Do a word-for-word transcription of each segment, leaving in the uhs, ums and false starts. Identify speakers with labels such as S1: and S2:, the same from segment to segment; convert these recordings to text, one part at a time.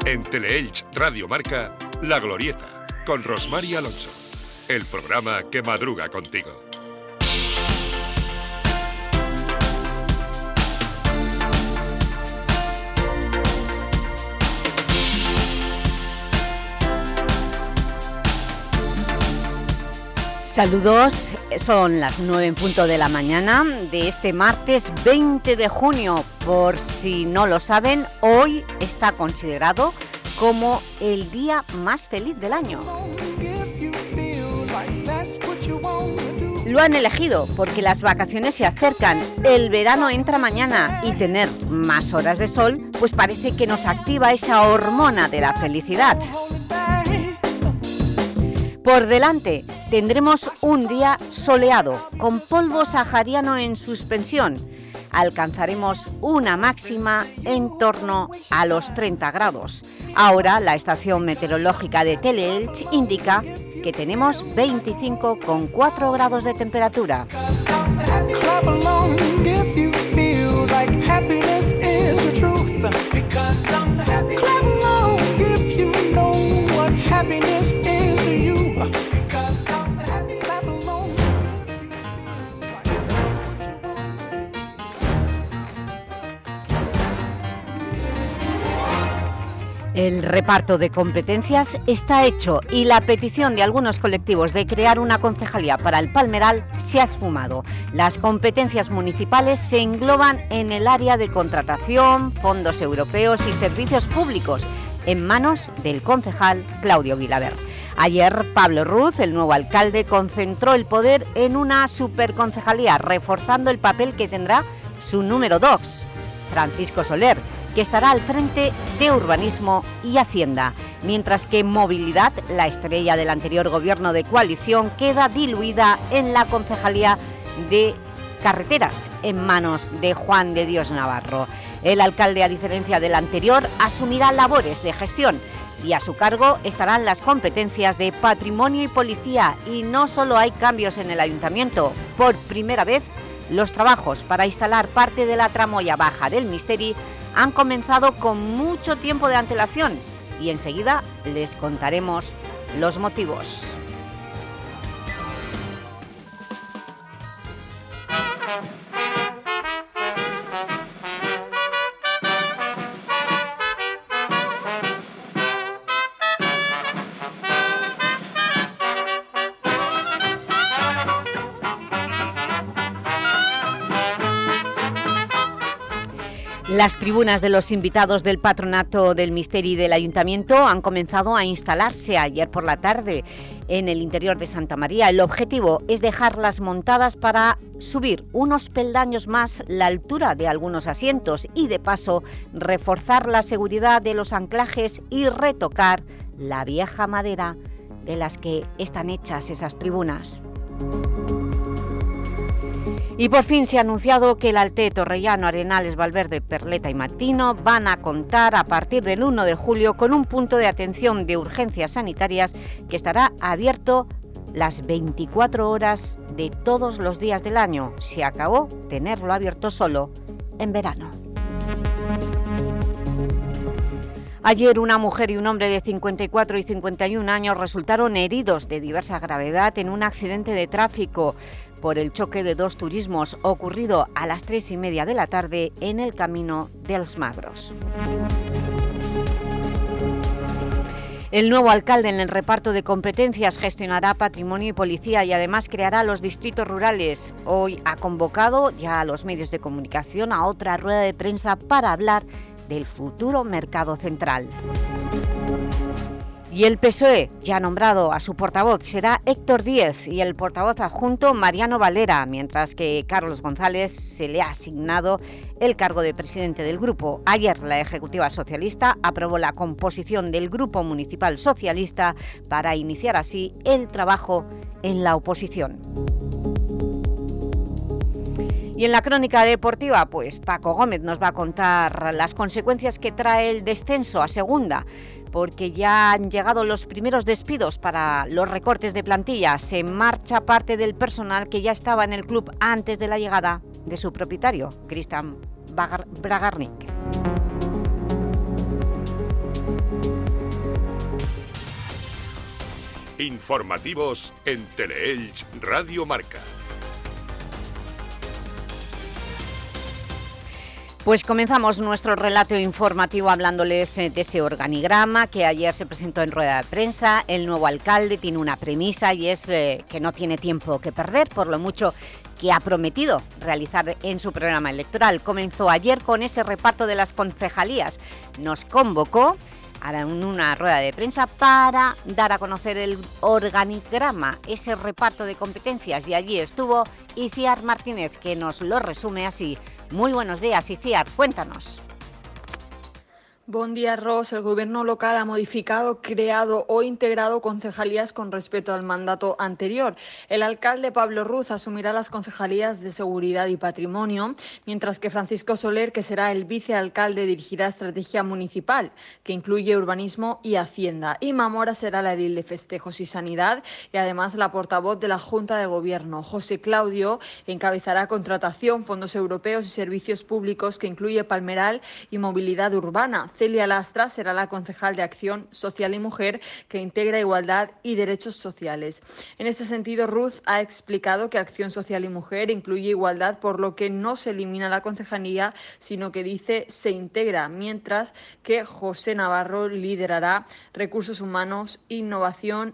S1: En Teleelch Radio Marca, La Glorieta, con Rosmar y Alonso. El programa que madruga contigo.
S2: Saludos, son las nueve en punto de la mañana de este martes veinte de junio. Por si no lo saben, hoy está considerado como el día más feliz del año. Lo han elegido porque las vacaciones se acercan, el verano entra mañana y tener más horas de sol pues parece que nos activa esa hormona de la felicidad. Por delante tendremos un día soleado, con polvo sahariano en suspensión. Alcanzaremos una máxima en torno a los treinta grados. Ahora la estación meteorológica de Teleelch indica que tenemos veinticinco coma cuatro grados de temperatura. El reparto de competencias está hecho y la petición de algunos colectivos de crear una concejalía para el Palmeral se ha esfumado. Las competencias municipales se engloban en el área de contratación, fondos europeos y servicios públicos, en manos del concejal Claudio Vilaver. Ayer, Pablo Ruz, el nuevo alcalde, concentró el poder en una superconcejalía, reforzando el papel que tendrá su número dos, Francisco Soler, que estará al frente de Urbanismo y Hacienda, mientras que Movilidad, la estrella del anterior gobierno de coalición, queda diluida en la concejalía de Carreteras, en manos de Juan de Dios Navarro. El alcalde, a diferencia del anterior, asumirá labores de gestión y a su cargo estarán las competencias de Patrimonio y Policía. Y no solo hay cambios en el Ayuntamiento, por primera vez los trabajos para instalar parte de la tramoya baja del Misteri han comenzado con mucho tiempo de antelación y enseguida les contaremos los motivos. Las tribunas de los invitados del Patronato del Misteri del Ayuntamiento han comenzado a instalarse ayer por la tarde en el interior de Santa María. El objetivo es dejarlas montadas para subir unos peldaños más la altura de algunos asientos y, de paso, reforzar la seguridad de los anclajes y retocar la vieja madera de las que están hechas esas tribunas. Y por fin se ha anunciado que el Alte, Torrellano, Arenales, Valverde, Perleta y Matino van a contar a partir del uno de julio con un punto de atención de urgencias sanitarias que estará abierto las veinticuatro horas de todos los días del año. Se acabó tenerlo abierto solo en verano. Ayer una mujer y un hombre de cincuenta y cuatro y cincuenta y un años resultaron heridos de diversa gravedad en un accidente de tráfico por el choque de dos turismos ocurrido a las tres y media de la tarde en el camino dels Magros. El nuevo alcalde, en el reparto de competencias, gestionará Patrimonio y Policía y además creará los distritos rurales. Hoy ha convocado ya a los medios de comunicación a otra rueda de prensa para hablar del futuro mercado central. Y el P S O E ya ha nombrado a su portavoz, será Héctor Díez, y el portavoz adjunto Mariano Valera, mientras que Carlos González se le ha asignado el cargo de presidente del grupo. Ayer la Ejecutiva Socialista aprobó la composición del Grupo Municipal Socialista para iniciar así el trabajo en la oposición. Y en la crónica deportiva, pues Paco Gómez nos va a contar las consecuencias que trae el descenso a segunda, porque ya han llegado los primeros despidos para los recortes de plantilla. Se marcha parte del personal que ya estaba en el club antes de la llegada de su propietario, Cristian Bragarnik.
S1: Informativos en Teleelch Radio Marca.
S2: Pues comenzamos nuestro relato informativo hablándoles de ese organigrama que ayer se presentó en rueda de prensa. El nuevo alcalde tiene una premisa y es eh, que no tiene tiempo que perder, por lo mucho que ha prometido realizar en su programa electoral. Comenzó ayer con ese reparto de las concejalías. Nos convocó en una rueda de prensa para dar a conocer el organigrama, ese reparto de competencias, y allí estuvo Iciar Martínez, que nos lo resume así. Muy buenos días, Iciar, cuéntanos.
S3: Buen día, Ros. El Gobierno local ha modificado, creado o integrado concejalías con respecto al mandato anterior. El alcalde Pablo Ruz asumirá las concejalías de Seguridad y Patrimonio, mientras que Francisco Soler, que será el vicealcalde, dirigirá Estrategia Municipal, que incluye Urbanismo y Hacienda. Y Mamora será la edil de Festejos y Sanidad y además la portavoz de la Junta de Gobierno. José Claudio encabezará Contratación, Fondos Europeos y Servicios Públicos, que incluye Palmeral y Movilidad Urbana. Celia Lastra será la concejal de Acción Social y Mujer, que integra Igualdad y Derechos Sociales. En este sentido, Ruz ha explicado que Acción Social y Mujer incluye igualdad, por lo que no se elimina la concejalía, sino que dice se integra, mientras que José Navarro liderará Recursos Humanos, Innovación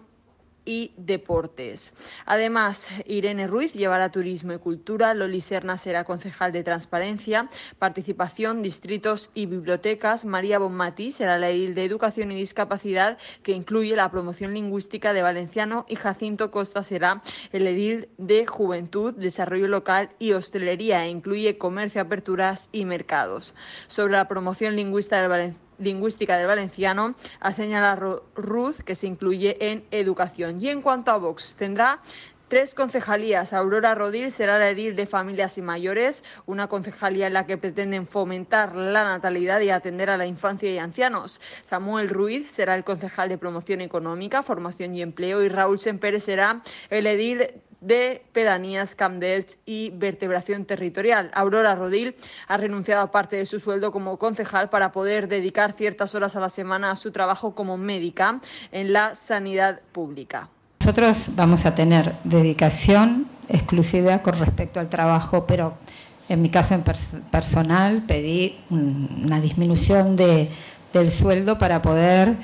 S3: y Deportes. Además, Irene Ruiz llevará Turismo y Cultura, Loli Serna será concejal de Transparencia, Participación, Distritos y Bibliotecas, María Bonmatí será la edil de Educación y Discapacidad, que incluye la promoción lingüística de valenciano, y Jacinto Costa será el edil de Juventud, Desarrollo Local y Hostelería, e incluye Comercio, Aperturas y Mercados. Sobre la promoción lingüística del valenciano, lingüística del valenciano, ha señalado Ruz que se incluye en educación. Y en cuanto a Vox, tendrá tres concejalías. Aurora Rodil será la edil de Familias y Mayores, una concejalía en la que pretenden fomentar la natalidad y atender a la infancia y ancianos. Samuel Ruiz será el concejal de Promoción Económica, Formación y Empleo, y Raúl Sempere será el edil de Pedanías, Camp d'Elx y Vertebración Territorial. Aurora Rodil ha renunciado a parte de su sueldo como concejal para poder dedicar ciertas horas a la semana a su trabajo como médica en la sanidad pública.
S4: Nosotros vamos a tener dedicación exclusiva con respecto al trabajo, pero en mi caso en pers- personal pedí un, una disminución de, del sueldo para poder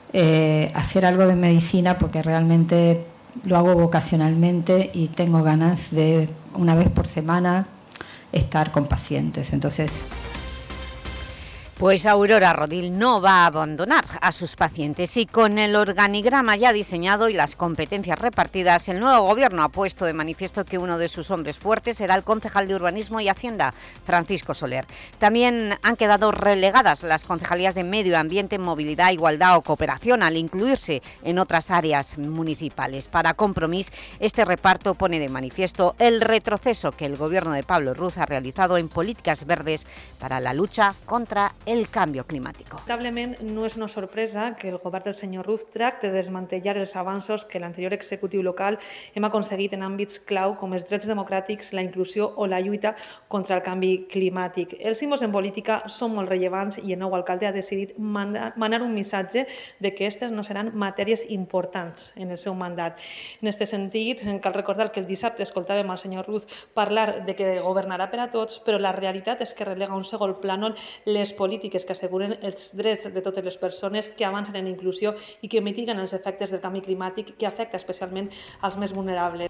S4: eh, hacer algo de medicina, porque realmente lo hago vocacionalmente y tengo ganas de una vez por semana estar con pacientes. Entonces,
S2: pues Aurora Rodil no va a abandonar a sus pacientes, y con el organigrama ya diseñado y las competencias repartidas, el nuevo Gobierno ha puesto de manifiesto que uno de sus hombres fuertes será el concejal de Urbanismo y Hacienda, Francisco Soler. También han quedado relegadas las concejalías de Medio Ambiente, Movilidad, Igualdad o Cooperación, al incluirse en otras áreas municipales. Para Compromís, este reparto pone de manifiesto el retroceso que el Gobierno de Pablo Ruz ha realizado en políticas verdes para la lucha contra el canvi climàtic.
S5: Lamentablement, no és una sorpresa que el govern del senyor Ruz tracti de desmantellar els avanços que l'anterior executiu local hem aconseguit en àmbits clau com els drets democràtics, la inclusió o la lluita contra el canvi climàtic. Els símbols en política són molt rellevants i el nou alcalde ha decidit manar un missatge de que aquestes no seran matèries importants en el seu mandat. En aquest sentit, cal recordar que el dissabte escoltàvem al senyor Ruz parlar de que governarà per a tots, però la realitat és que relega un segon plànol les polítiques polítiques que asseguren els drets de totes les persones, que avancen en inclusió i que mitiguen els efectes del canvi climàtic, que afecta especialment als més vulnerables.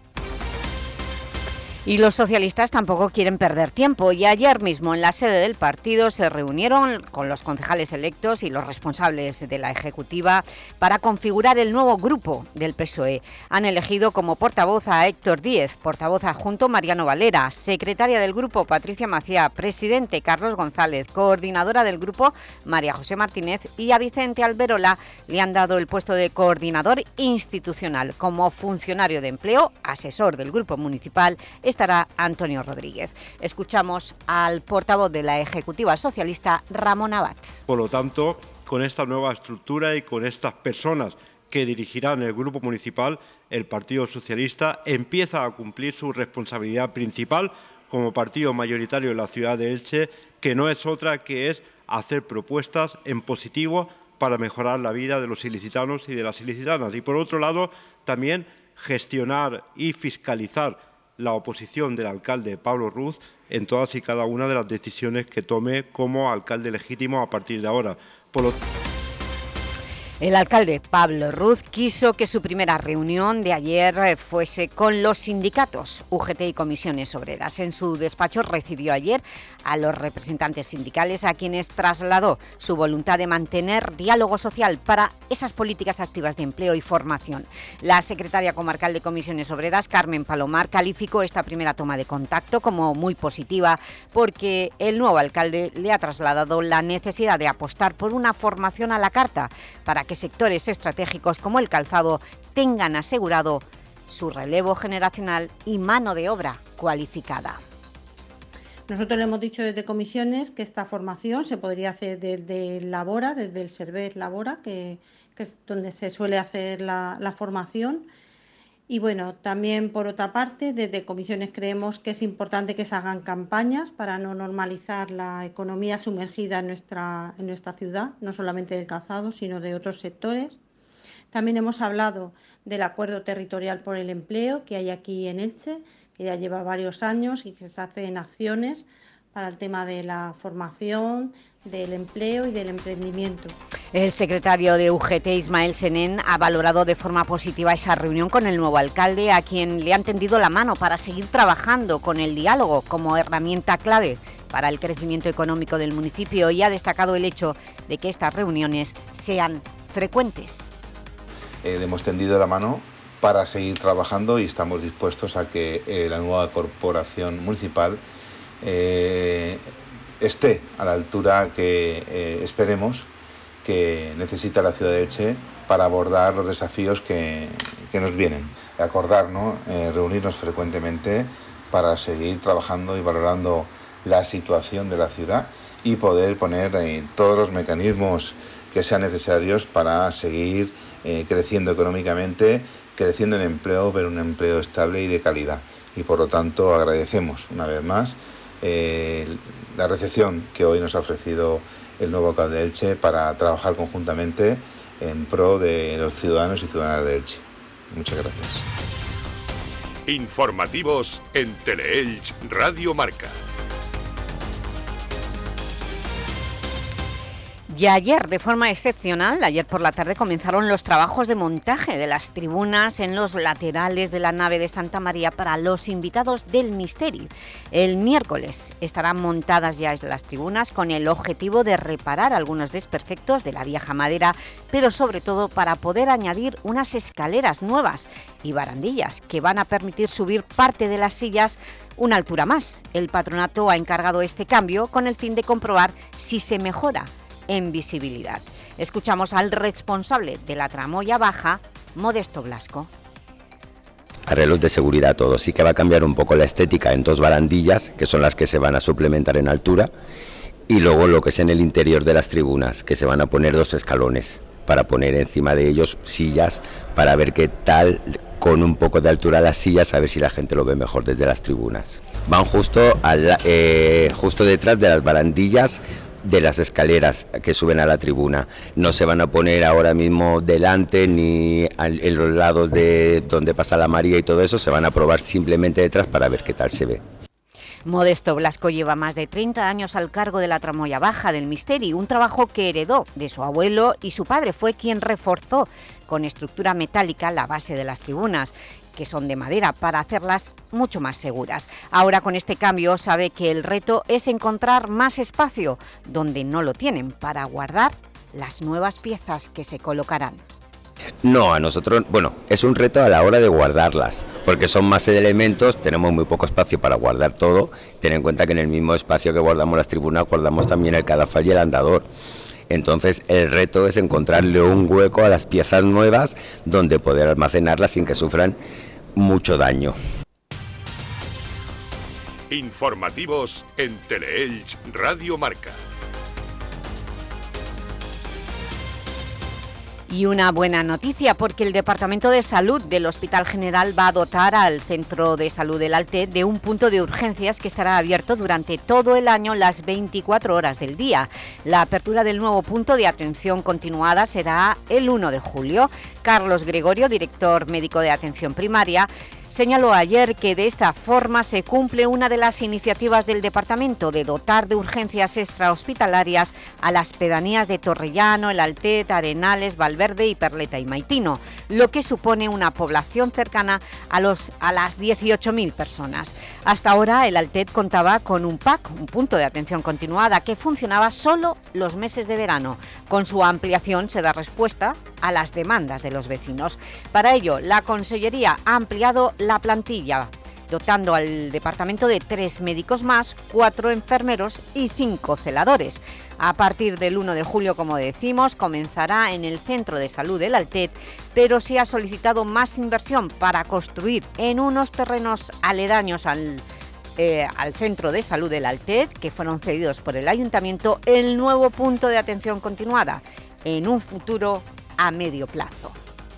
S2: Y los socialistas tampoco quieren perder tiempo, y ayer mismo en la sede del partido se reunieron con los concejales electos y los responsables de la ejecutiva para configurar el nuevo grupo del P S O E. Han elegido como portavoz a Héctor Díez, portavoz adjunto Mariano Valera, secretaria del grupo Patricia Maciá, presidente Carlos González, coordinadora del grupo María José Martínez, y a Vicente Alberola le han dado el puesto de coordinador institucional. Como funcionario de empleo, asesor del grupo municipal, estará Antonio Rodríguez. Escuchamos al portavoz de la Ejecutiva Socialista, Ramón Abad.
S6: Por lo tanto, con esta nueva estructura y con estas personas que dirigirán el Grupo Municipal, el Partido Socialista empieza a cumplir su responsabilidad principal como partido mayoritario en la ciudad de Elche, que no es otra que es hacer propuestas en positivo para mejorar la vida de los ilicitanos y de las ilicitanas. Y por otro lado, También gestionar y fiscalizar la oposición del alcalde Pablo Ruz en todas y cada una de las decisiones que tome como alcalde legítimo a partir de ahora. Por lo
S2: El alcalde Pablo Ruz quiso que su primera reunión de ayer fuese con los sindicatos U G T y comisiones obreras. En su despacho recibió ayer a los representantes sindicales, a quienes trasladó su voluntad de mantener diálogo social para esas políticas activas de empleo y formación. La secretaria comarcal de comisiones obreras, Carmen Palomar, calificó esta primera toma de contacto como muy positiva porque el nuevo alcalde le ha trasladado la necesidad de apostar por una formación a la carta para que sectores estratégicos como el calzado tengan asegurado su relevo generacional y mano de obra cualificada.
S7: Nosotros le hemos dicho desde comisiones que esta formación se podría hacer desde Labora, desde el Servet Labora, que, que es donde se suele hacer la, la formación. Y bueno, también por otra parte, desde comisiones creemos que es importante que se hagan campañas para no normalizar la economía sumergida en nuestra, en nuestra ciudad, no solamente del calzado, sino de otros sectores. También hemos hablado del acuerdo territorial por el empleo que hay aquí en Elche, que ya lleva varios años y que se hacen acciones para el tema de la formación, del empleo y del emprendimiento.
S2: El secretario de U G T, Ismael Senén, ha valorado de forma positiva esa reunión con el nuevo alcalde, a quien le han tendido la mano para seguir trabajando con el diálogo como herramienta clave para el crecimiento económico del municipio, y ha destacado el hecho de que estas reuniones sean frecuentes.
S8: Eh, hemos tendido la mano para seguir trabajando y estamos dispuestos a que eh, la nueva corporación municipal eh, esté a la altura que eh, esperemos que necesita la ciudad de Elche para abordar los desafíos que, que nos vienen. Acordar, ¿no? eh, reunirnos frecuentemente para seguir trabajando y valorando la situación de la ciudad y poder poner eh, todos los mecanismos que sean necesarios para seguir eh, creciendo económicamente, creciendo en empleo, pero un empleo estable y de calidad. Y por lo tanto agradecemos una vez más eh, la recepción que hoy nos ha ofrecido el nuevo alcalde de Elche para trabajar conjuntamente en pro de los ciudadanos y ciudadanas de Elche. Muchas gracias.
S1: Informativos en Teleelch Radio Marca.
S2: Y ayer, de forma excepcional, ayer por la tarde comenzaron los trabajos de montaje de las tribunas en los laterales de la nave de Santa María para los invitados del Misteri. El miércoles estarán montadas ya las tribunas con el objetivo de reparar algunos desperfectos de la vieja madera, pero sobre todo para poder añadir unas escaleras nuevas y barandillas que van a permitir subir parte de las sillas una altura más. El patronato ha encargado este cambio con el fin de comprobar si se mejora en visibilidad. Escuchamos al responsable de la tramoya baja, Modesto Blasco.
S9: Arreglos de seguridad todo, sí que va a cambiar un poco la estética en dos barandillas, que son las que se van a suplementar en altura, y luego lo que es en el interior de las tribunas, que se van a poner dos escalones, para poner encima de ellos sillas, para ver qué tal, con un poco de altura las sillas, a ver si la gente lo ve mejor desde las tribunas. Van justo, al, eh, justo detrás de las barandillas de las escaleras que suben a la tribuna. No se van a poner ahora mismo delante ni en los lados de donde pasa la María y todo eso, se van a probar simplemente detrás para ver qué tal se ve.
S2: Modesto Blasco lleva más de treinta años al cargo de la tramoya baja del Misteri, un trabajo que heredó de su abuelo, y su padre fue quien reforzó con estructura metálica la base de las tribunas, que son de madera, para hacerlas mucho más seguras. Ahora, con este cambio, sabe que el reto es encontrar más espacio donde no lo tienen para guardar las nuevas piezas que se colocarán.
S9: No, a nosotros, bueno, es un reto a la hora de guardarlas, porque son más elementos, tenemos muy poco espacio para guardar todo. Ten en cuenta que en el mismo espacio que guardamos las tribunas, guardamos también el cadafal y el andador. Entonces el reto es encontrarle un hueco a las piezas nuevas donde poder almacenarlas sin que sufran mucho daño.
S1: Informativos en Teleelch Radio Marca.
S2: Y una buena noticia, porque el Departamento de Salud del Hospital General va a dotar al Centro de Salud del Altet de un punto de urgencias que estará abierto durante todo el año, las veinticuatro horas del día. La apertura del nuevo punto de atención continuada será el uno de julio. Carlos Gregorio, director médico de atención primaria, señaló ayer que de esta forma se cumple una de las iniciativas del departamento de dotar de urgencias extrahospitalarias a las pedanías de Torrellano, El Altet, Arenales, Valverde y Perleta y Maitino, lo que supone una población cercana a, los, a las dieciocho mil personas. Hasta ahora El Altet contaba con un P A C, un punto de atención continuada, que funcionaba solo los meses de verano. Con su ampliación se da respuesta a las demandas de los vecinos. Para ello, la Consellería ha ampliado la plantilla, dotando al departamento de tres médicos más, cuatro enfermeros y cinco celadores. A partir del uno de julio, como decimos, comenzará en el Centro de Salud del Altet, pero se ha solicitado más inversión para construir en unos terrenos aledaños al, eh, al Centro de Salud del Altet, que fueron cedidos por el Ayuntamiento, el nuevo punto de atención continuada, en un futuro a medio plazo.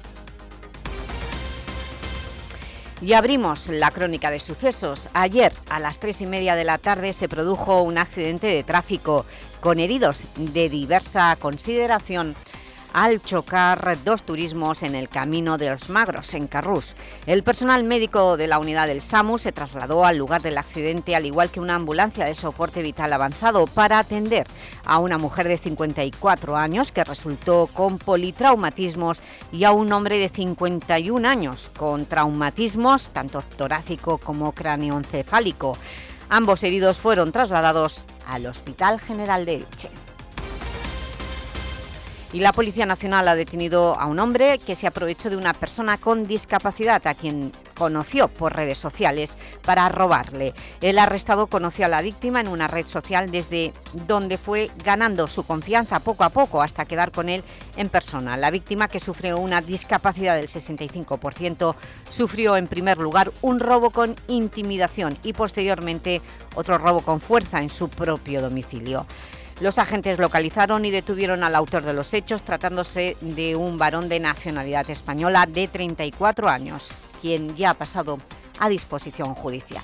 S2: Y abrimos la crónica de sucesos. Ayer, a las tres y media de la tarde, se produjo un accidente de tráfico con heridos de diversa consideración al chocar dos turismos en el Camino de los Magros, en Carrús. El personal médico de la unidad del SAMU se trasladó al lugar del accidente, al igual que una ambulancia de soporte vital avanzado, para atender a una mujer de cincuenta y cuatro años que resultó con politraumatismos y a un hombre de cincuenta y un años con traumatismos tanto torácico como cráneoencefálico. Ambos heridos fueron trasladados al Hospital General de Elche. Y la Policía Nacional ha detenido a un hombre que se aprovechó de una persona con discapacidad a quien conoció por redes sociales para robarle. El arrestado conoció a la víctima en una red social desde donde fue ganando su confianza poco a poco hasta quedar con él en persona. La víctima, que sufrió una discapacidad del sesenta y cinco por ciento, sufrió en primer lugar un robo con intimidación y posteriormente otro robo con fuerza en su propio domicilio. Los agentes localizaron y detuvieron al autor de los hechos, tratándose de un varón de nacionalidad española de treinta y cuatro años, quien ya ha pasado a disposición judicial.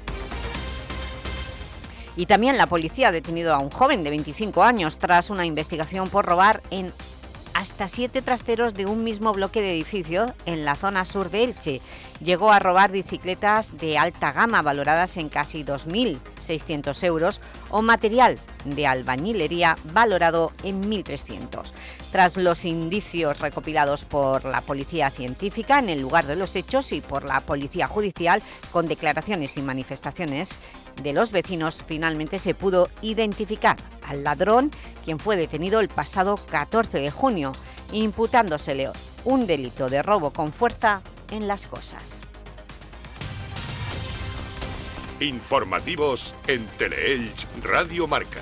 S2: Y también la policía ha detenido a un joven de veinticinco años tras una investigación por robar en hasta siete trasteros de un mismo bloque de edificios en la zona sur de Elche. Llegó a robar bicicletas de alta gama valoradas en casi dos mil seiscientos euros o material de albañilería valorado en mil trescientos. Tras los indicios recopilados por la Policía Científica en el lugar de los hechos y por la Policía Judicial, con declaraciones y manifestaciones de los vecinos, finalmente se pudo identificar al ladrón, quien fue detenido el pasado catorce de junio, imputándosele un delito de robo con fuerza en Las Cosas.
S1: Informativos en Teleelch Radio Marca.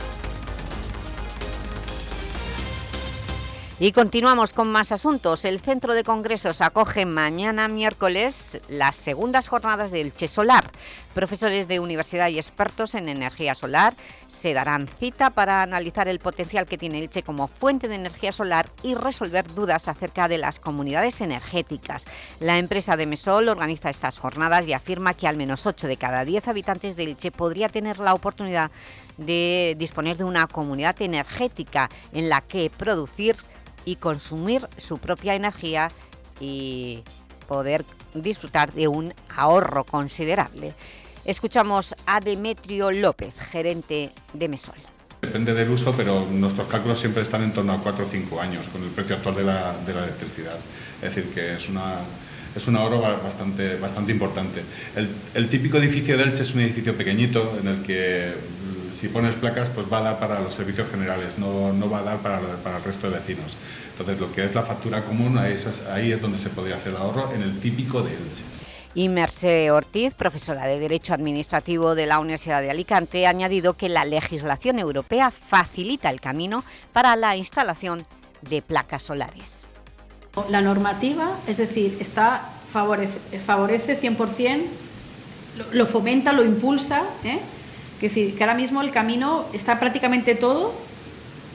S2: Y continuamos con más asuntos. El Centro de Congresos acoge mañana miércoles las segundas jornadas del Elche Solar. Profesores de universidad y expertos en energía solar se darán cita para analizar el potencial que tiene Elche como fuente de energía solar y resolver dudas acerca de las comunidades energéticas. La empresa de Mesol organiza estas jornadas y afirma que al menos ocho de cada diez habitantes de Elche podría tener la oportunidad de disponer de una comunidad energética en la que producir y consumir su propia energía y poder disfrutar de un ahorro considerable. Escuchamos a Demetrio López, gerente de Mesol.
S10: Depende del uso, pero nuestros cálculos siempre están en torno a cuatro o cinco años con el precio actual de la, de la electricidad. Es decir, que es una, es un ahorro bastante, bastante importante. El, el típico edificio de Elche es un edificio pequeñito en el que si pones placas pues va a dar para los servicios generales, no, no va a dar para, para el resto de vecinos. Entonces, lo que es la factura común, ahí es, ahí es donde se podría hacer el ahorro, en el típico de Elche.
S2: Y Mercè Ortiz, profesora de Derecho Administrativo de la Universidad de Alicante, ha añadido que la legislación europea facilita el camino para la instalación de placas solares.
S11: La normativa, es decir, está favorece, favorece cien por cien, lo, lo fomenta, lo impulsa, ¿eh? Es decir, que ahora mismo el camino está prácticamente todo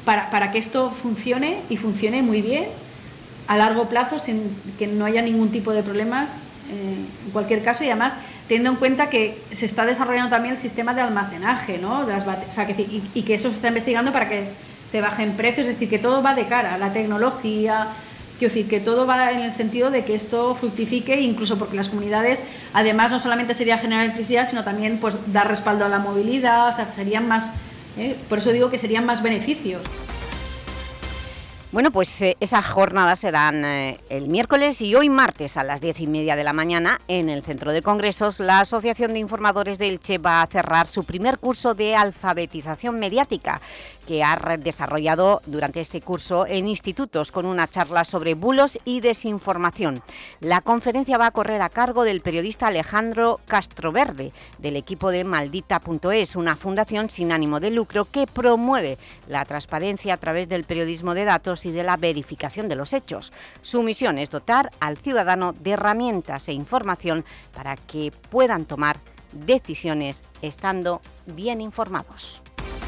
S11: para, para que esto funcione y funcione muy bien a largo plazo, sin que no haya ningún tipo de problemas eh, en cualquier caso, y además teniendo en cuenta que se está desarrollando también el sistema de almacenaje, ¿no? De las bate- o sea, que, y, y que eso se está investigando para que se bajen precios, es decir, que todo va de cara a la tecnología, quiero decir, que todo va en el sentido de que esto fructifique, incluso porque las comunidades, además, no solamente sería generar electricidad, sino también pues dar respaldo a la movilidad, o sea, serían más, ¿eh? Por eso digo que serían más beneficios.
S2: Bueno, pues eh, esas jornadas serán eh, el miércoles y hoy martes a las diez y media de la mañana en el Centro de Congresos. La Asociación de Informadores de Elche va a cerrar su primer curso de alfabetización mediática que ha desarrollado durante este curso en institutos con una charla sobre bulos y desinformación. La conferencia va a correr a cargo del periodista Alejandro Castroverde del equipo de Maldita punto es, una fundación sin ánimo de lucro que promueve la transparencia a través del periodismo de datos y de la verificación de los hechos. Su misión es dotar al ciudadano de herramientas e información para que puedan tomar decisiones estando bien informados.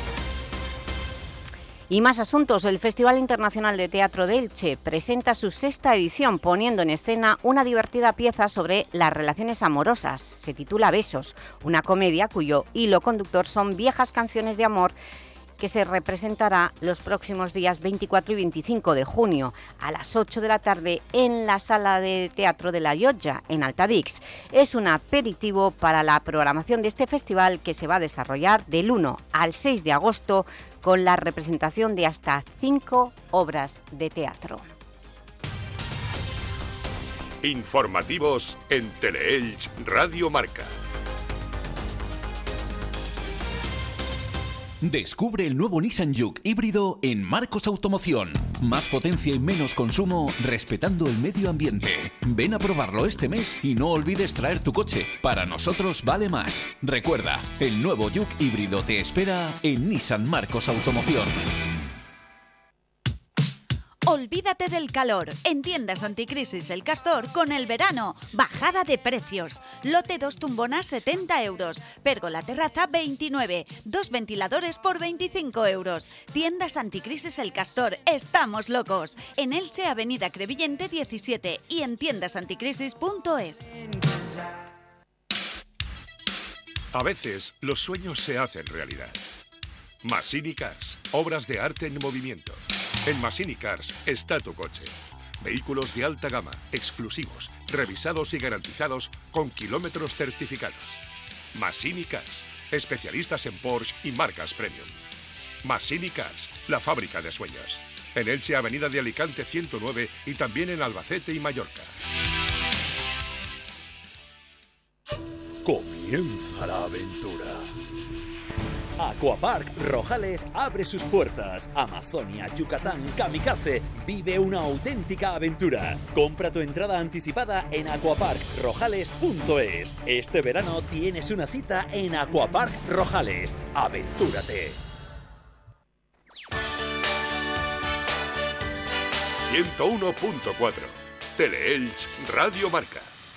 S2: Y más asuntos. El Festival Internacional de Teatro de Elche presenta su sexta edición poniendo en escena una divertida pieza sobre las relaciones amorosas. Se titula Besos, una comedia cuyo hilo conductor son viejas canciones de amor que se representará los próximos días veinticuatro y veinticinco de junio a las ocho de la tarde en la Sala de Teatro de la Llotja, en Altavix. Es un aperitivo para la programación de este festival que se va a desarrollar del uno al seis de agosto con la representación de hasta cinco obras de teatro.
S1: Informativos en Teleelch Radio Marca.
S12: Descubre el nuevo Nissan Juke híbrido en Marcos Automoción. Más potencia y menos consumo, respetando el medio ambiente. Ven a probarlo este mes y no olvides traer tu coche. Para nosotros vale más. Recuerda, el nuevo Juke híbrido te espera en Nissan Marcos Automoción.
S13: Olvídate del calor. En Tiendas Anticrisis El Castor con el verano. Bajada de precios. Lote dos tumbonas setenta euros. Pérgola terraza veintinueve. Dos ventiladores por veinticinco euros. Tiendas Anticrisis El Castor. Estamos locos. En Elche, Avenida Crevillente diecisiete y en tiendas anticrisis punto es.
S1: A veces los sueños se hacen realidad. Massini Cars, obras de arte en movimiento. En Massini Cars está tu coche. Vehículos de alta gama, exclusivos, revisados y garantizados con kilómetros certificados. Massini Cars, especialistas en Porsche y marcas premium. Massini Cars, la fábrica de sueños. En Elche, Avenida de Alicante ciento nueve y también en Albacete y Mallorca.
S14: Comienza la aventura. Aquapark Rojales abre sus puertas. Amazonia, Yucatán, Kamikaze. Vive una auténtica aventura. Compra tu entrada anticipada en aquapark rojales punto es. Este verano tienes una cita en Aquapark Rojales. ¡Aventúrate!
S1: ciento uno punto cuatro. Teleelch Radio Marca.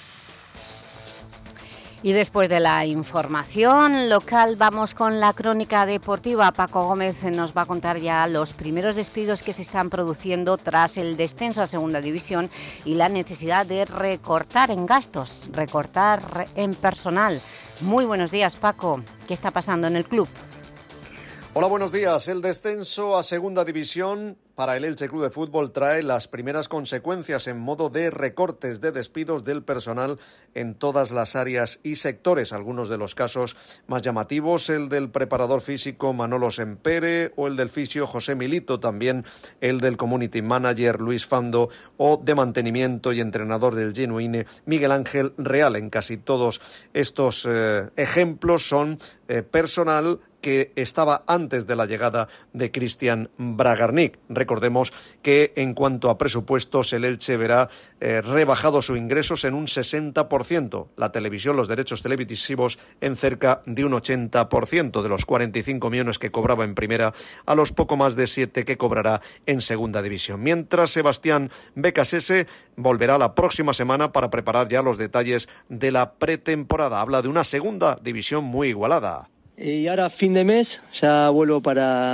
S2: Y después de la información local vamos con la crónica deportiva. Paco Gómez nos va a contar ya los primeros despidos que se están produciendo tras el descenso a Segunda División y la necesidad de recortar en gastos, recortar en personal. Muy buenos días, Paco. ¿Qué está pasando en el club?
S15: Hola, buenos días. El descenso a Segunda División para el Elche Club de Fútbol trae las primeras consecuencias en modo de recortes de despidos del personal en todas las áreas y sectores. Algunos de los casos más llamativos, el del preparador físico Manolo Sempere o el del fisio José Milito, también el del community manager Luis Fando o de mantenimiento y entrenador del Genuine Miguel Ángel Real. En casi todos estos eh, ejemplos son eh, personal que estaba antes de la llegada de Cristian Bragarnik. Recordemos que en cuanto a presupuestos, el Elche verá eh, rebajado sus ingresos en un sesenta por ciento, la televisión, los derechos televisivos en cerca de un ochenta por ciento, de los cuarenta y cinco millones que cobraba en primera a los poco más de siete que cobrará en Segunda División. Mientras Sebastián Becasese volverá la próxima semana para preparar ya los detalles de la pretemporada. Habla de una Segunda División muy igualada.
S16: Y ahora fin de mes ya vuelvo para,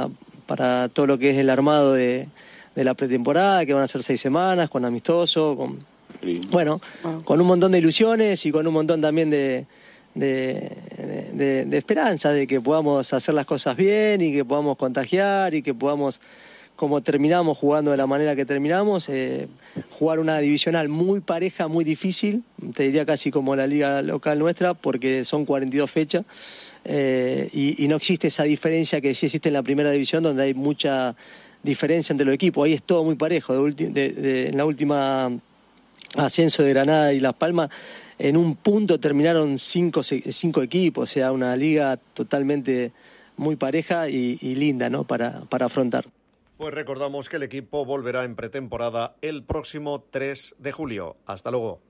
S16: para todo lo que es el armado de, de la pretemporada, que van a ser seis semanas, con amistoso, con, bueno, con un montón de ilusiones y con un montón también de, de, de, de esperanza de que podamos hacer las cosas bien y que podamos contagiar y que podamos, como terminamos jugando de la manera que terminamos, eh, jugar una divisional muy pareja, muy difícil, te diría casi como la liga local nuestra, porque son cuarenta y dos fechas eh, y, y no existe esa diferencia que sí existe en la primera división, donde hay mucha diferencia entre los equipos. Ahí es todo muy parejo. De ulti- de, de, en la última ascenso de Granada y Las Palmas, en un punto terminaron cinco, cinco equipos, o sea, una liga totalmente muy pareja y, y linda, ¿no?, para, para afrontar.
S15: Pues recordamos que el equipo volverá en pretemporada el próximo tres de julio. Hasta luego.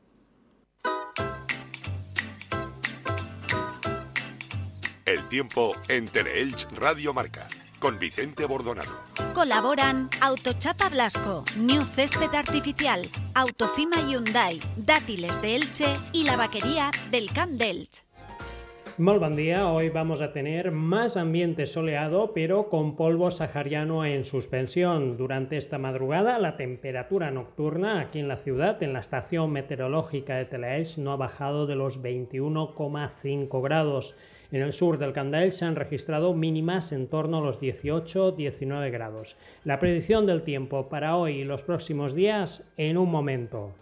S1: El tiempo en Teleelch Radio Marca, con Vicente Bordonado.
S13: Colaboran Autochapa Blasco, New Césped Artificial, Autofima Hyundai, Dátiles de Elche y la vaquería del Camp d'Elx.
S17: Muy buen día, hoy vamos a tener más ambiente soleado pero con polvo sahariano en suspensión. Durante esta madrugada la temperatura nocturna aquí en la ciudad, en la estación meteorológica de Teleelch, no ha bajado de los veintiuno coma cinco grados. En el sur del Camp d'Elx se han registrado mínimas en torno a los dieciocho a diecinueve grados. La predicción del tiempo para hoy y los próximos días en un momento.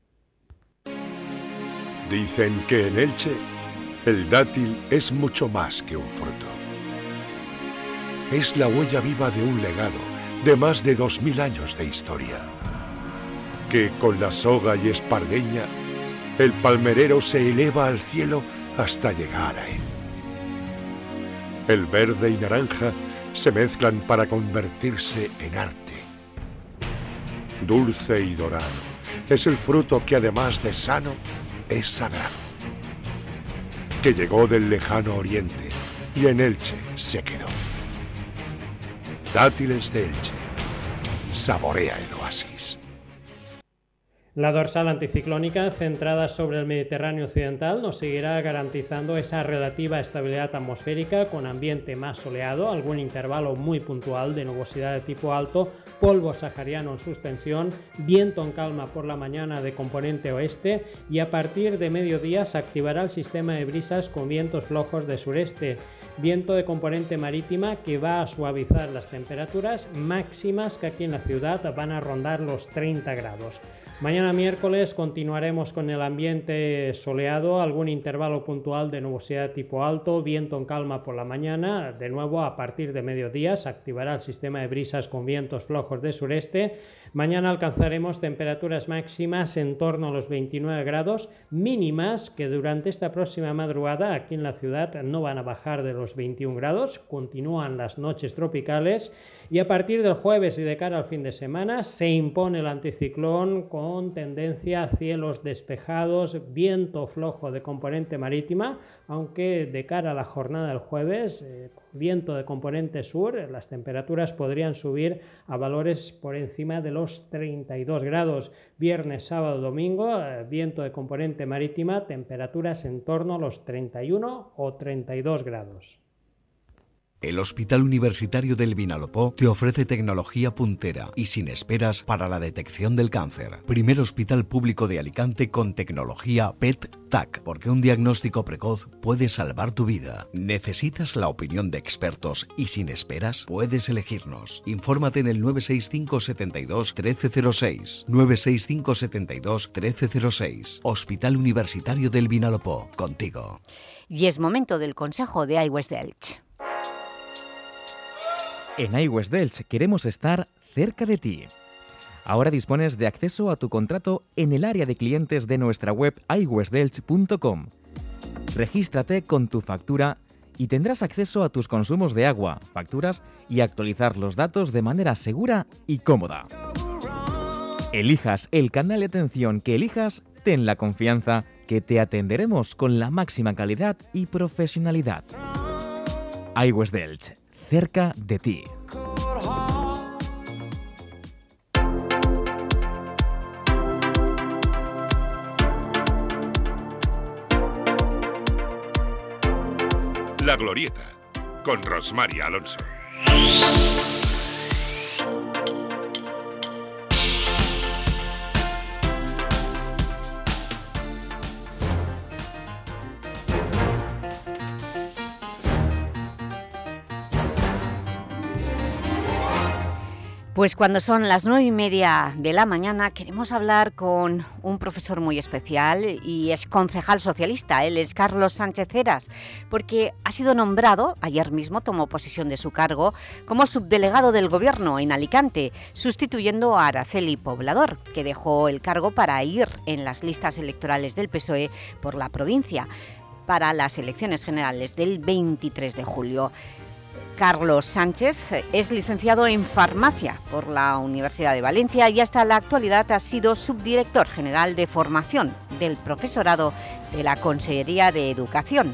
S1: Dicen que en Elche el dátil es mucho más que un fruto. Es la huella viva de un legado de más de dos mil años de historia. Que con la soga y espardeña, el palmerero se eleva al cielo hasta llegar a él. El verde y naranja se mezclan para convertirse en arte. Dulce y dorado es el fruto que además de sano es sagrado. Que llegó del lejano oriente y en Elche se quedó. Dátiles de Elche. Saborea el oasis.
S17: La dorsal anticiclónica centrada sobre el Mediterráneo occidental nos seguirá garantizando esa relativa estabilidad atmosférica con ambiente más soleado, algún intervalo muy puntual de nubosidad de tipo alto, polvo sahariano en suspensión, viento en calma por la mañana de componente oeste y a partir de mediodía se activará el sistema de brisas con vientos flojos de sureste. Viento de componente marítima que va a suavizar las temperaturas máximas que aquí en la ciudad van a rondar los treinta grados. Mañana miércoles continuaremos con el ambiente soleado, algún intervalo puntual de nubosidad de tipo alto, viento en calma por la mañana. De nuevo, a partir de mediodía se activará el sistema de brisas con vientos flojos de sureste. Mañana alcanzaremos temperaturas máximas en torno a los veintinueve grados, mínimas que durante esta próxima madrugada aquí en la ciudad no van a bajar de los veintiún grados, continúan las noches tropicales y a partir del jueves y de cara al fin de semana se impone el anticiclón con tendencia a cielos despejados, viento flojo de componente marítima, aunque de cara a la jornada del jueves, eh, viento de componente sur, las temperaturas podrían subir a valores por encima de los treinta y dos grados. Viernes, sábado, domingo, eh, viento de componente marítima, temperaturas en torno a los treinta y uno o treinta y dos grados.
S18: El Hospital Universitario del Vinalopó te ofrece tecnología puntera y sin esperas para la detección del cáncer. Primer hospital público de Alicante con tecnología P E T-T A C, porque un diagnóstico precoz puede salvar tu vida. ¿Necesitas la opinión de expertos y sin esperas? Puedes elegirnos. Infórmate en el nueve seis cinco, setenta y dos, trece cero seis. nueve seis cinco, setenta y dos, trece cero seis. Hospital Universitario del Vinalopó. Contigo.
S2: Y es momento del consejo de iWest Elche.
S19: En iWest Elche queremos estar cerca de ti. Ahora dispones de acceso a tu contrato en el área de clientes de nuestra web i west elche punto com. Regístrate con tu factura y tendrás acceso a tus consumos de agua, facturas y actualizar los datos de manera segura y cómoda. Elijas el canal de atención que elijas, ten la confianza que te atenderemos con la máxima calidad y profesionalidad. iWest Elche. Cerca de ti.
S1: La Glorieta, con Rosmar Alonso.
S2: Pues cuando son las nueve y media de la mañana queremos hablar con un profesor muy especial y es concejal socialista, él es Carlos Sánchez Heras, porque ha sido nombrado, ayer mismo tomó posesión de su cargo, como subdelegado del Gobierno en Alicante, sustituyendo a Araceli Poblador, que dejó el cargo para ir en las listas electorales del P S O E por la provincia para las elecciones generales del veintitrés de julio. Carlos Sánchez es licenciado en Farmacia por la Universidad de Valencia y hasta la actualidad ha sido subdirector general de formación del profesorado de la Consellería de Educación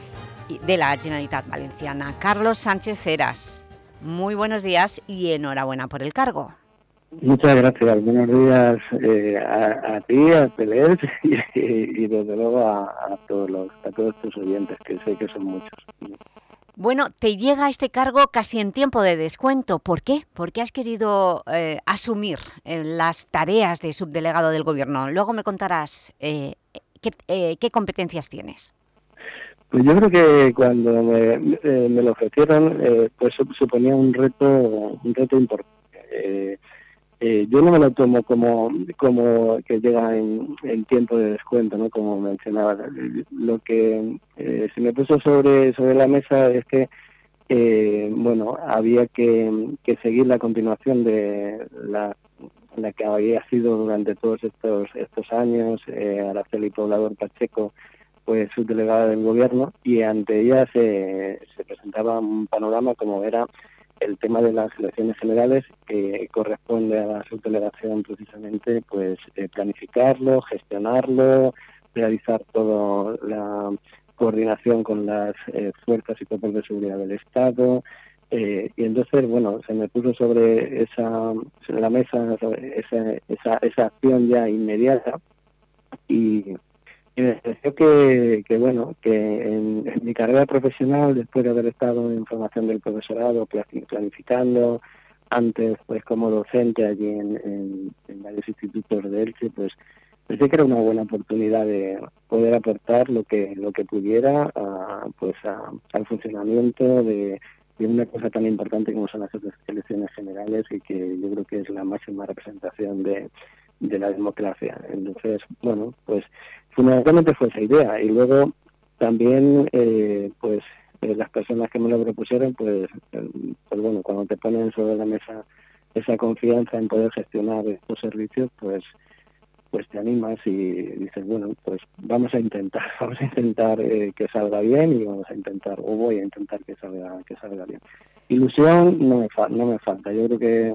S2: de la Generalitat Valenciana. Carlos Sánchez Heras, muy buenos días y enhorabuena por el cargo.
S20: Muchas gracias, buenos días eh, a, a ti, a Pelés y, y, y desde luego a, a, todos los, a todos tus oyentes, que sé que son muchos.
S2: Bueno, te llega este cargo casi en tiempo de descuento. ¿Por qué? ¿Por qué has querido eh, asumir eh, las tareas de subdelegado del Gobierno? Luego me contarás eh, qué, eh, qué competencias tienes.
S20: Pues yo creo que cuando me, eh, me lo ofrecieron, eh, pues suponía un reto, un reto importante. Eh, eh, yo no me lo tomo como como que llega en, en tiempo de descuento, ¿no? Como mencionaba. Lo que eh, se me puso sobre sobre la mesa es que eh, bueno, había que, que seguir la continuación de la, la que había sido durante todos estos estos años, eh, Araceli Poblador Pacheco, pues subdelegada del Gobierno, y ante ella se, se presentaba un panorama como era el tema de las elecciones generales, que corresponde a la subdelegación precisamente, pues eh, planificarlo, gestionarlo, realizar toda la coordinación con las eh, fuerzas y cuerpos de seguridad del Estado, eh, y entonces, bueno, se me puso sobre esa sobre la mesa sobre esa, esa, esa acción ya inmediata, y Y me pareció que, que bueno, que en, en mi carrera profesional, después de haber estado en formación del profesorado, planificando, antes pues como docente allí en, en, en varios institutos de Elche, pues pensé que era una buena oportunidad de poder aportar lo que lo que pudiera a, pues a, al funcionamiento de, de una cosa tan importante como son las elecciones generales, y que yo creo que es la máxima representación de, de la democracia. Entonces, bueno, pues fundamentalmente fue esa idea, y luego también eh, pues eh, las personas que me lo propusieron, pues, eh, pues bueno, cuando te ponen sobre la mesa esa confianza en poder gestionar estos servicios, pues pues te animas y dices, bueno, pues vamos a intentar, vamos a intentar eh, que salga bien, y vamos a intentar, o voy a intentar que salga que salga bien. Ilusión no me, fa no me falta, yo creo que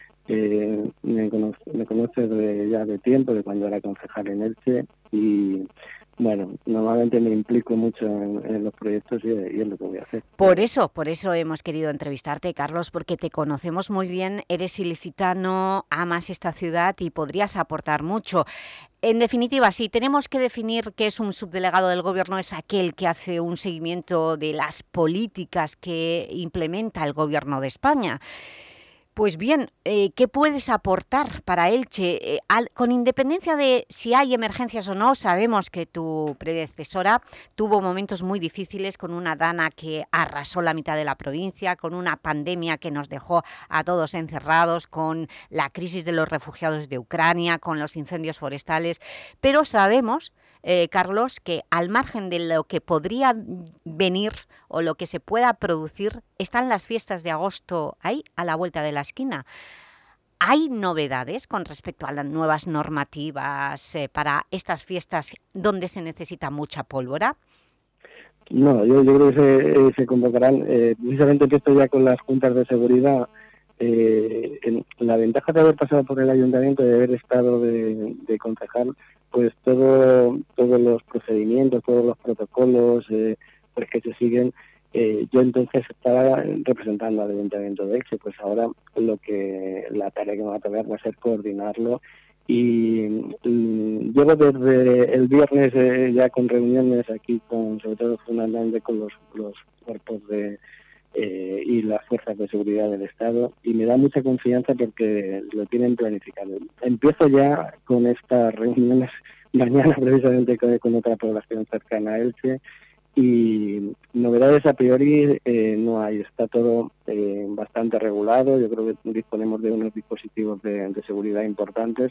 S20: Eh, me, conoce, me conoce de, ya de tiempo, de cuando era concejal en Elche, y bueno, normalmente me implico mucho en, en los proyectos, y, y es lo que voy a hacer.
S2: Por eso, por eso hemos querido entrevistarte, Carlos, porque te conocemos muy bien, eres ilicitano, amas esta ciudad y podrías aportar mucho. En definitiva, si tenemos que definir qué es un subdelegado del Gobierno, es aquel que hace un seguimiento de las políticas que implementa el Gobierno de España. Pues bien, eh, ¿qué puedes aportar para Elche? Eh, al, con independencia de si hay emergencias o no, sabemos que tu predecesora tuvo momentos muy difíciles, con una dana que arrasó la mitad de la provincia, con una pandemia que nos dejó a todos encerrados, con la crisis de los refugiados de Ucrania, con los incendios forestales, pero sabemos, eh, Carlos, que al margen de lo que podría venir o lo que se pueda producir, están las fiestas de agosto ahí, a la vuelta de la esquina. ¿Hay novedades con respecto a las nuevas normativas eh, para estas fiestas donde se necesita mucha pólvora?
S20: No, yo, yo creo que se, eh, se convocarán, eh, precisamente que esto ya con las juntas de seguridad, eh, en, la ventaja de haber pasado por el ayuntamiento, de haber estado de, de concejal, pues todo, todos los procedimientos, todos los protocolos, eh, pues que se siguen. Eh, yo entonces estaba representando al Ayuntamiento de Elche, pues ahora lo que la tarea que me va a tocar va a ser coordinarlo, y mm, llevo desde el viernes eh, ya con reuniones aquí, con sobre todo fundamentalmente con los, los cuerpos de, eh, y las fuerzas de seguridad del Estado, y me da mucha confianza porque lo tienen planificado. Empiezo ya con estas reuniones mañana precisamente con, con otra población cercana a Elche, y novedades a priori eh, no hay, está todo eh, bastante regulado. Yo creo que disponemos de unos dispositivos de, de seguridad importantes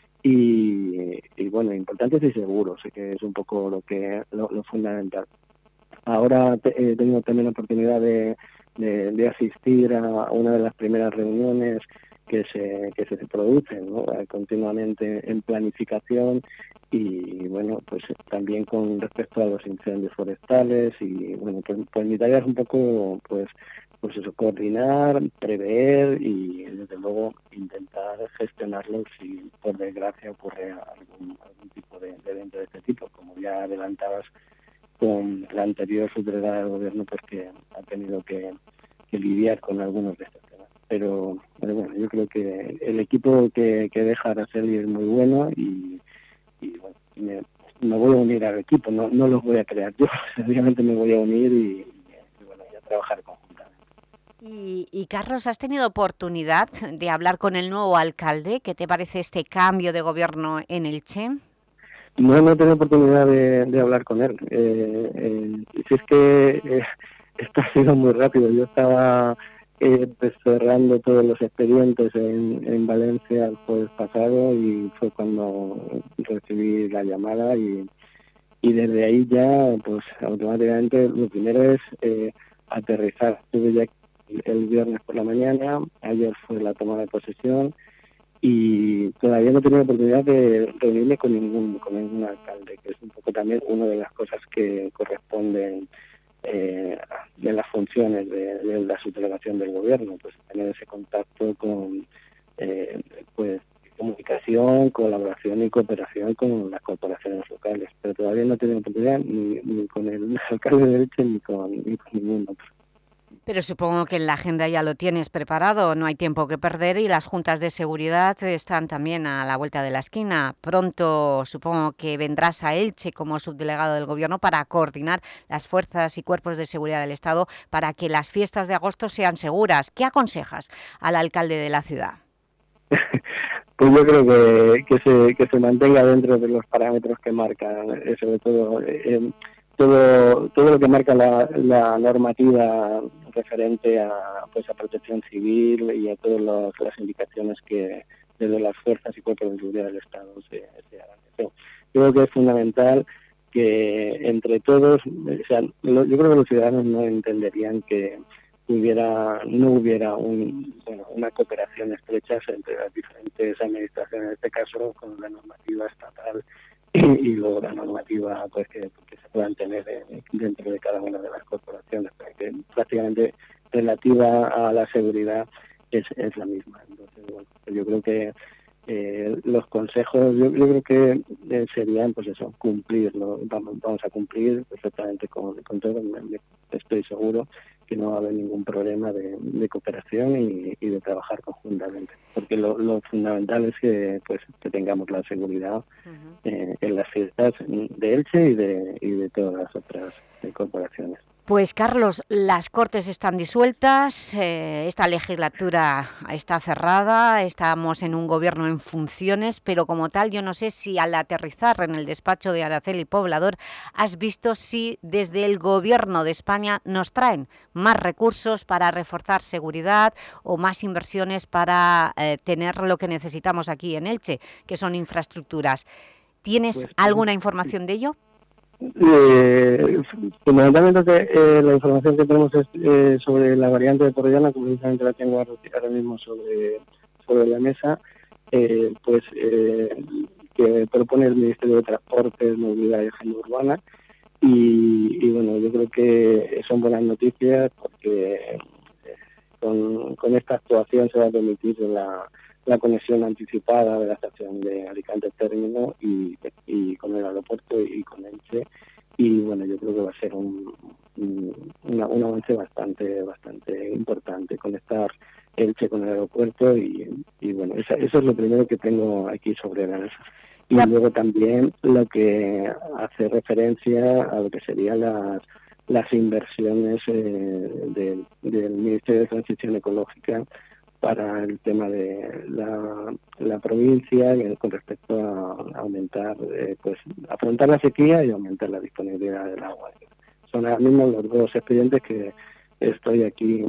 S20: y, y bueno, importantes y seguros, que es un poco lo que lo, lo fundamental. Ahora te, he tenido también la oportunidad de, de, de asistir a una de las primeras reuniones que se que se producen, ¿no? continuamente en planificación, y bueno, pues también con respecto a los incendios forestales, y bueno, pues, pues mi tarea es un poco pues pues eso, coordinar, prever y desde luego intentar gestionarlo si por desgracia ocurre algún, algún tipo de, de evento de este tipo, como ya adelantabas con la anterior subdelegada del gobierno, pues que ha tenido que, que lidiar con algunos de estos temas. Pero, pero bueno, yo creo que el equipo que, que deja Araceli es muy bueno, y, y bueno, me, me voy a unir al equipo, no, no los voy a crear yo, sencillamente me voy a unir y, y, y bueno, y a trabajar conjuntamente.
S2: Y, y Carlos, ¿has tenido oportunidad de hablar con el nuevo alcalde? ¿Qué te parece este cambio de gobierno en Elche?
S20: No, no he tenido oportunidad de, de hablar con él. Eh, eh, si es que eh, esto ha sido muy rápido. Yo estaba eh, pues, cerrando todos los expedientes en, en Valencia el jueves pasado, y fue cuando recibí la llamada, y, y desde ahí ya, pues automáticamente, lo primero es eh, aterrizar. Estuve ya el viernes por la mañana, ayer fue la toma de posesión, y todavía no he tenido oportunidad de reunirme con ningún con ningún alcalde, que es un poco también una de las cosas que corresponden eh, de las funciones de, de la subdelegación del gobierno, pues tener ese contacto con eh, pues comunicación, colaboración y cooperación con las corporaciones locales. Pero todavía no he tenido oportunidad ni, ni con el alcalde de Elche ni con, ni con ningún otro.
S2: Pero supongo que en la agenda ya lo tienes preparado, no hay tiempo que perder, y las juntas de seguridad están también a la vuelta de la esquina. Pronto supongo que vendrás a Elche como subdelegado del Gobierno para coordinar las fuerzas y cuerpos de seguridad del Estado para que las fiestas de agosto sean seguras. ¿Qué aconsejas al alcalde de la ciudad?
S20: Pues yo creo que, que, se, que se mantenga dentro de los parámetros que marcan, eh, sobre todo... Eh, todo todo lo que marca la, la normativa referente a pues a protección civil y a todas los, las indicaciones que desde las fuerzas y cuerpos de seguridad del Estado se, se hagan. Yo creo que es fundamental que entre todos, o sea, lo, yo creo que los ciudadanos no entenderían que hubiera no hubiera un, bueno, una cooperación estrecha entre las diferentes administraciones, en este caso con la normativa estatal y, y luego la normativa pues que, que se puedan tener de, dentro de cada una de las corporaciones, que prácticamente relativa a la seguridad es, es la misma. Entonces, bueno, yo creo que eh, los consejos, yo, yo creo que eh, serían, pues eso, cumplirlo. Vamos, vamos a cumplir perfectamente con, con todo. Estoy seguro que no va a haber ningún problema de, de cooperación y, y de trabajar conjuntamente, porque lo, lo fundamental es que pues que tengamos la seguridad uh-huh. eh, en las fiestas de Elche y de, y de todas las otras eh, corporaciones.
S2: Pues Carlos, las Cortes están disueltas, eh, esta legislatura está cerrada, estamos en un gobierno en funciones, pero como tal yo no sé si al aterrizar en el despacho de Araceli Poblador has visto si desde el gobierno de España nos traen más recursos para reforzar seguridad o más inversiones para eh, tener lo que necesitamos aquí en Elche, que son infraestructuras. ¿Tienes pues, alguna información de ello?
S20: Eh, fundamentalmente eh, la información que tenemos es eh, sobre la variante de Torrellana, que precisamente la tengo ahora mismo sobre, sobre la mesa, eh, pues eh, que propone el Ministerio de Transportes, Movilidad y Agenda Urbana, y, y bueno, yo creo que son buenas noticias porque con, con esta actuación se va a permitir la la conexión anticipada de la estación de Alicante Término y, y con el aeropuerto y con Elche, y bueno, yo creo que va a ser un, un, una, un avance bastante bastante importante, conectar Elche con el aeropuerto y, y bueno, esa, eso es lo primero que tengo aquí sobre la mesa. Y ya. Luego también lo que hace referencia a lo que serían las las inversiones eh, de, de aumentar la sequía y aumentar la disponibilidad del agua. Son ahora mismo los dos expedientes que estoy aquí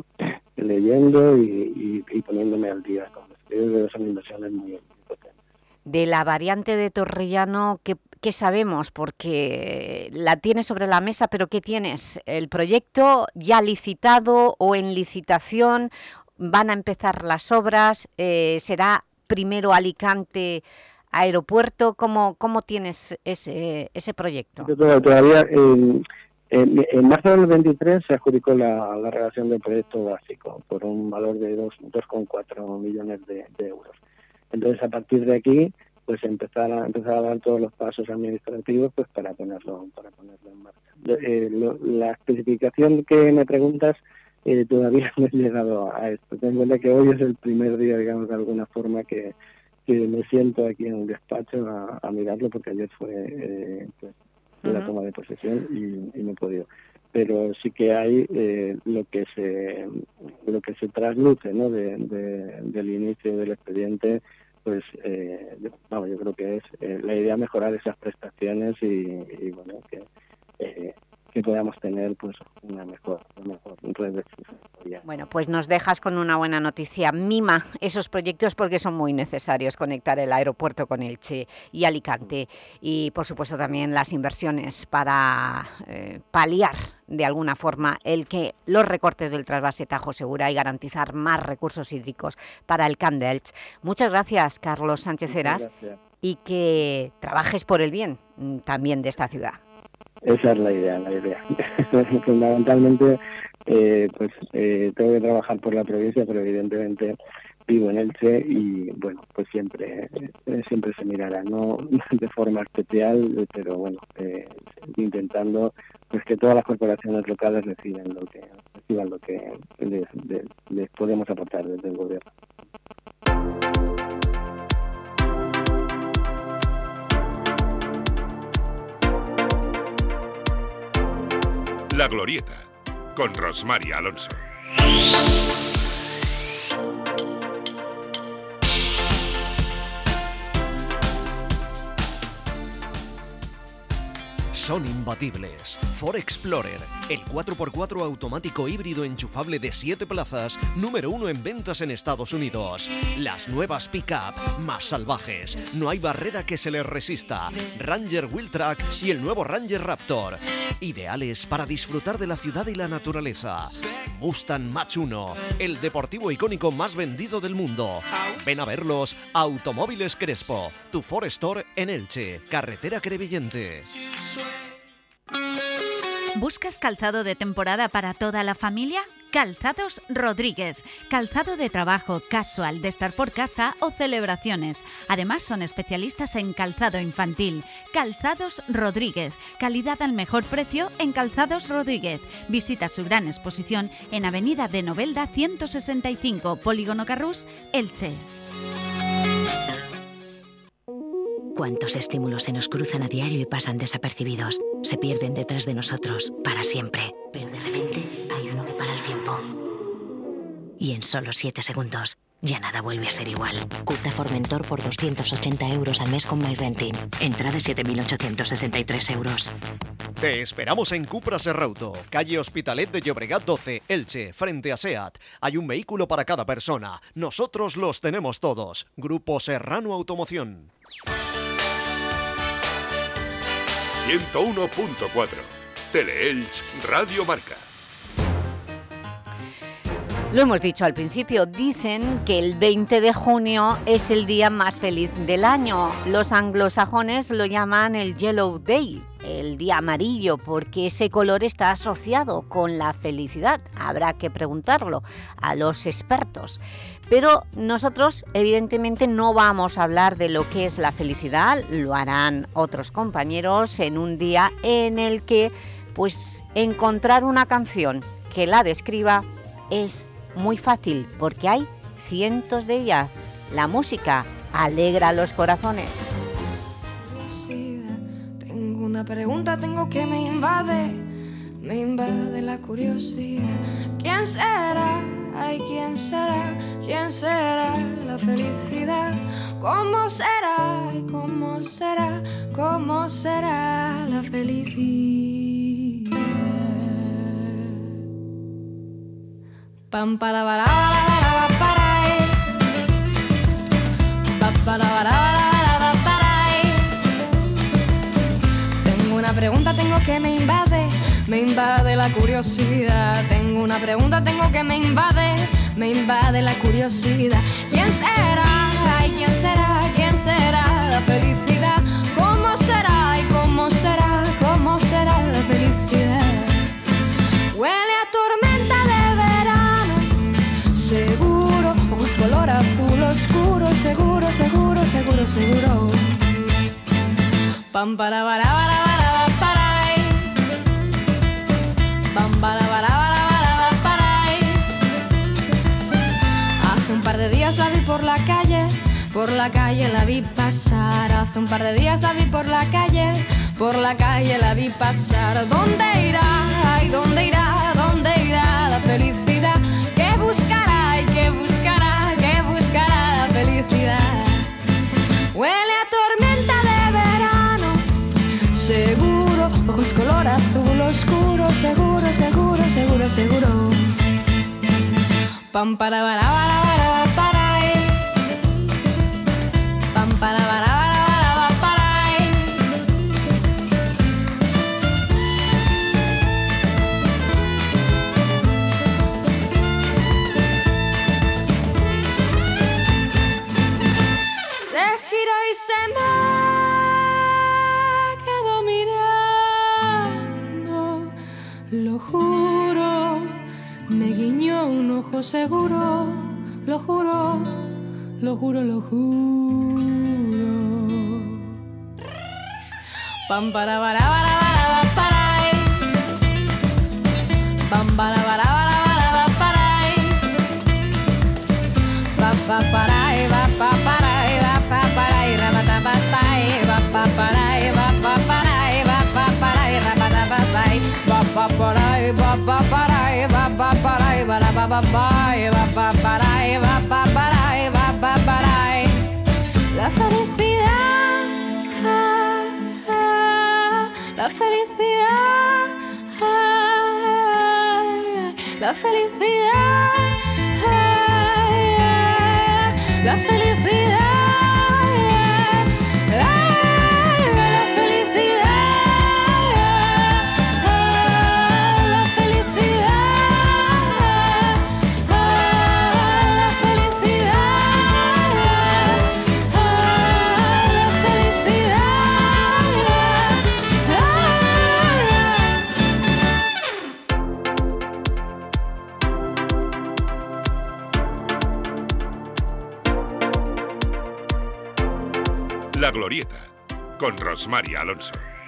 S20: leyendo y, y, y poniéndome al día con los que son inversiones muy potentes.
S2: De la variante de Torrellano, ¿qué, ¿qué sabemos? Porque la tienes sobre la mesa, pero ¿qué tienes? ¿El proyecto ya licitado o en licitación? ¿Van a empezar las obras? Eh, ¿Será primero Alicante aeropuerto? ¿Cómo, cómo tienes ese, ese proyecto?
S20: Todavía, eh, en, en marzo del veintitrés se adjudicó la, la redacción del proyecto básico por un valor de dos coma cuatro millones de, de euros. Entonces, a partir de aquí, pues empezar a, empezar a dar todos los pasos administrativos pues para ponerlo, para ponerlo en marcha. Eh, lo, la especificación que me preguntas, eh, todavía no he llegado a esto. Ten en cuenta que hoy es el primer día, digamos, de alguna forma que, que me siento aquí en el despacho a, a mirarlo, porque ayer fue eh, pues, uh-huh. la toma de posesión y, y no he podido. Pero sí que hay eh, lo que se lo que se trasluce, ¿no?, de, de, del inicio del expediente, pues eh, vamos, yo creo que es eh, la idea mejorar esas prestaciones y, y bueno, que eh, que podamos tener pues una mejor, una mejor red de sucesoria.
S2: Bueno, pues nos dejas con una buena noticia. Mima esos proyectos porque son muy necesarios, conectar el aeropuerto con Elche y Alicante, y por supuesto también las inversiones para eh, paliar de alguna forma el que los recortes del trasvase Tajo Segura y garantizar más recursos hídricos para el Camp de Elche. Muchas gracias, Carlos Sánchez Heras, y que trabajes por el bien también de esta ciudad.
S20: Esa es la idea, la idea. Fundamentalmente, eh, pues eh, tengo que trabajar por la provincia, pero evidentemente vivo en Elche y, bueno, pues siempre eh, siempre se mirará, no de forma especial, pero bueno, eh, intentando pues que todas las corporaciones locales reciban lo que reciban lo que les, les, les podemos aportar desde el gobierno.
S1: La Glorieta, con Rosmar Alonso.
S21: Son imbatibles. Ford Explorer, el cuatro por cuatro automático híbrido enchufable de siete plazas, número uno en ventas en Estados Unidos. Las nuevas pick-up, más salvajes, no hay barrera que se les resista. Ranger Wheeltrack y el nuevo Ranger Raptor, ideales para disfrutar de la ciudad y la naturaleza. Mustang Mach uno, el deportivo icónico más vendido del mundo. Ven a verlos a Automóviles Crespo, tu Ford Store en Elche, carretera Crevillente.
S13: ¿Buscas calzado de temporada para toda la familia? Calzados Rodríguez. Calzado de trabajo, casual, de estar por casa o celebraciones. Además, son especialistas en calzado infantil. Calzados Rodríguez. Calidad al mejor precio en Calzados Rodríguez. Visita su gran exposición en Avenida de Novelda ciento sesenta y cinco, Polígono Carrús, Elche.
S22: ¿Cuántos estímulos se nos cruzan a diario y pasan desapercibidos? Se pierden detrás de nosotros, para siempre. Pero de repente hay uno que para el tiempo. Y en solo siete segundos, ya nada vuelve a ser igual. Cupra Formentor por doscientos ochenta euros al mes con MyRenting. Entrada siete mil ochocientos sesenta y tres euros.
S21: Te esperamos en Cupra Serrauto, calle Hospitalet de Llobregat doce, Elche, frente a SEAT. Hay un vehículo para cada persona. Nosotros los tenemos todos. Grupo Serrano Automoción.
S1: ciento uno punto cuatro. Teleelch Radio Marca.
S2: Lo hemos dicho al principio, dicen que el veinte de junio es el día más feliz del año. Los anglosajones lo llaman el Yellow Day, el día amarillo, porque ese color está asociado con la felicidad. Habrá que preguntarlo a los expertos. Pero nosotros, evidentemente, no vamos a hablar de lo que es la felicidad, lo harán otros compañeros en un día en el que, pues, encontrar una canción que la describa es muy fácil, porque hay cientos de ellas. La música alegra los corazones.
S23: Tengo una pregunta, tengo que me invade.
S3: me invade la curiosidad. ¿Quién será? Ay, ¿quién será? ¿Quién será la felicidad? ¿Cómo será? Ay, ¿cómo será? ¿Cómo será la felicidad? Pam para para para para para para para. Tengo una pregunta, tengo que me invade. Me invade la curiosidad. Tengo una pregunta, tengo que me invade. Me invade la curiosidad. ¿Quién será? Ay, ¿quién será? ¿Quién será la felicidad? ¿Cómo será? ¿Y cómo será? ¿Cómo será la felicidad? Huele a tormenta de verano, seguro. Ojos color azul oscuro, seguro, seguro, seguro, seguro. Pam para para para para para. Pam para para para para para. Hace un par de días la vi por la calle, por la calle la vi pasar. Hace un par de días la vi por la calle, por la calle la vi pasar. ¿Dónde irá? Ay, ¿dónde irá? ¿Dónde irá la felicidad? ¿Qué buscará? ¿Y qué buscará? ¿Qué buscará la felicidad? Huele a tormenta de verano, seguro. Ojos color azul oscuro, seguro, seguro, seguro, seguro. Pam para para para para para. Pam para para para para para. Se giró y se me quedó mirando. Lo juro, me guiñó un ojo seguro. Lo juro, lo juro, lo juro. Pam para para para para para. Pam para para para para para. Pa pa para va pa para va pa para rabata pa va pa para va pa para va pa para rabata pa va pa para va pa para va pa para va pa pa va pa para va pa para va pa para. La felicidad, la felicidad, la felicidad, la felicidad.
S1: La Glorieta, con Rosmar Alonso.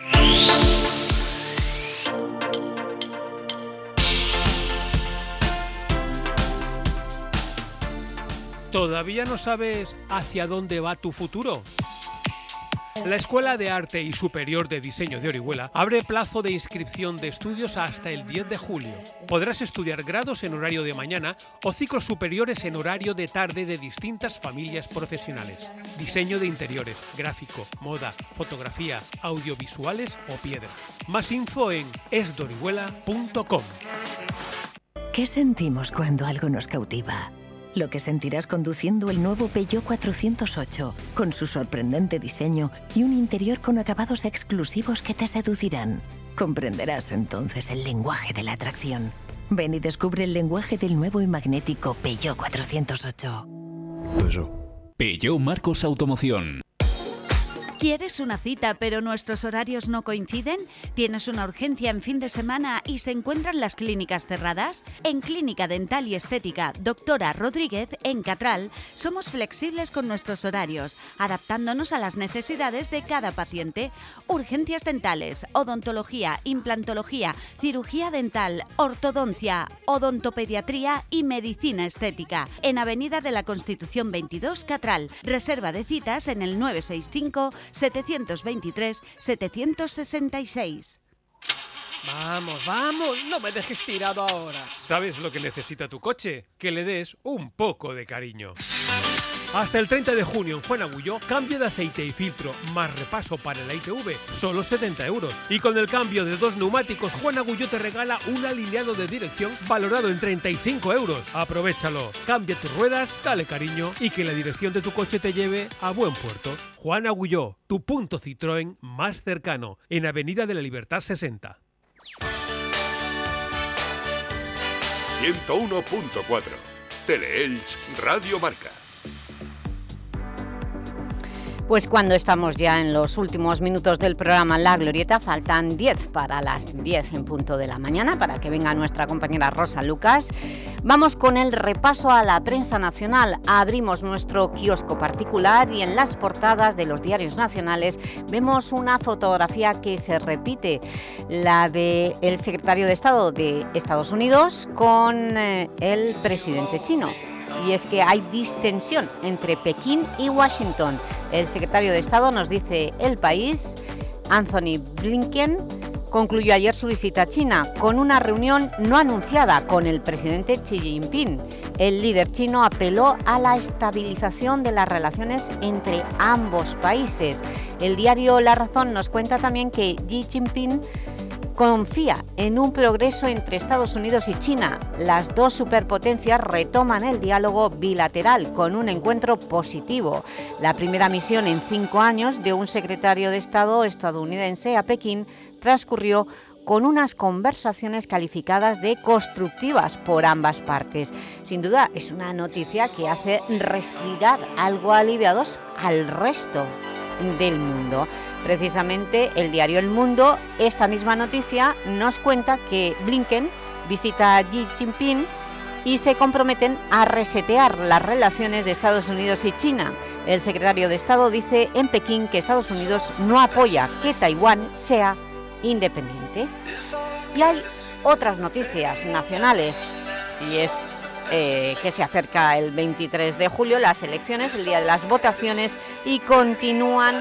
S4: ¿Todavía no sabes hacia dónde va tu futuro? La Escuela de Arte y Superior de Diseño de Orihuela abre plazo de inscripción de estudios hasta el diez de julio. Podrás estudiar grados en horario de mañana o ciclos superiores en horario de tarde de distintas familias profesionales. Diseño de interiores, gráfico, moda, fotografía, audiovisuales o piedra. Más info en es de orihuela punto com.
S22: ¿Qué sentimos cuando algo nos cautiva? Lo que sentirás conduciendo el nuevo Peugeot cuatrocientos ocho, con su sorprendente diseño y un interior con acabados exclusivos que te seducirán. Comprenderás entonces el lenguaje de la atracción. Ven y descubre el lenguaje del nuevo y magnético Peugeot cuatrocientos ocho.
S12: Peugeot Marcos Automoción.
S13: ¿Quieres una cita pero nuestros horarios no coinciden? ¿Tienes una urgencia en fin de semana y se encuentran las clínicas cerradas? En Clínica Dental y Estética Doctora Rodríguez, en Catral, somos flexibles con nuestros horarios, adaptándonos a las necesidades de cada paciente. Urgencias dentales, odontología, implantología, cirugía dental, ortodoncia, odontopediatría y medicina estética. En Avenida de la Constitución veintidós, Catral. Reserva de citas en el nueve seis cinco, setecientos veintitrés, setecientos sesenta y seis.
S4: Vamos, vamos, no me dejes tirado ahora. ¿Sabes lo que necesita tu coche? Que le des un poco de cariño. Hasta el treinta de junio en Juan Agulló, cambio de aceite y filtro más repaso para la I T V, solo setenta euros. Y con el cambio de dos neumáticos, Juan Agulló te regala un alineado de dirección valorado en treinta y cinco euros. Aprovéchalo, cambia tus ruedas, dale cariño y que la dirección de tu coche te lleve a buen puerto. Juan Agulló, tu punto Citroën más cercano, en Avenida de la Libertad sesenta.
S1: ciento uno punto cuatro. Teleelch Radio Marca.
S2: Pues cuando estamos ya en los últimos minutos del programa La Glorieta, faltan diez para las diez en punto de la mañana, para que venga nuestra compañera Rosa Lucas. Vamos con el repaso a la prensa nacional. Abrimos nuestro kiosco particular y en las portadas de los diarios nacionales vemos una fotografía que se repite, la del secretario de Estado de Estados Unidos con eh, el presidente chino. Y es que hay distensión entre Pekín y Washington. El secretario de Estado, nos dice El País, Anthony Blinken, concluyó ayer su visita a China con una reunión no anunciada con el presidente Xi Jinping. El líder chino apeló a la estabilización de las relaciones entre ambos países. El diario La Razón nos cuenta también que Xi Jinping confía en un progreso entre Estados Unidos y China. Las dos superpotencias retoman el diálogo bilateral con un encuentro positivo. La primera misión en cinco años de un secretario de Estado estadounidense a Pekín transcurrió con unas conversaciones calificadas de constructivas por ambas partes. Sin duda, es una noticia que hace respirar algo aliviados al resto del mundo. Precisamente el diario El Mundo, esta misma noticia, nos cuenta que Blinken visita a Xi Jinping y se comprometen a resetear las relaciones de Estados Unidos y China. El secretario de Estado dice en Pekín que Estados Unidos no apoya que Taiwán sea independiente. Y hay otras noticias nacionales, y es eh, que se acerca el veintitrés de julio, las elecciones, el día de las votaciones, y continúan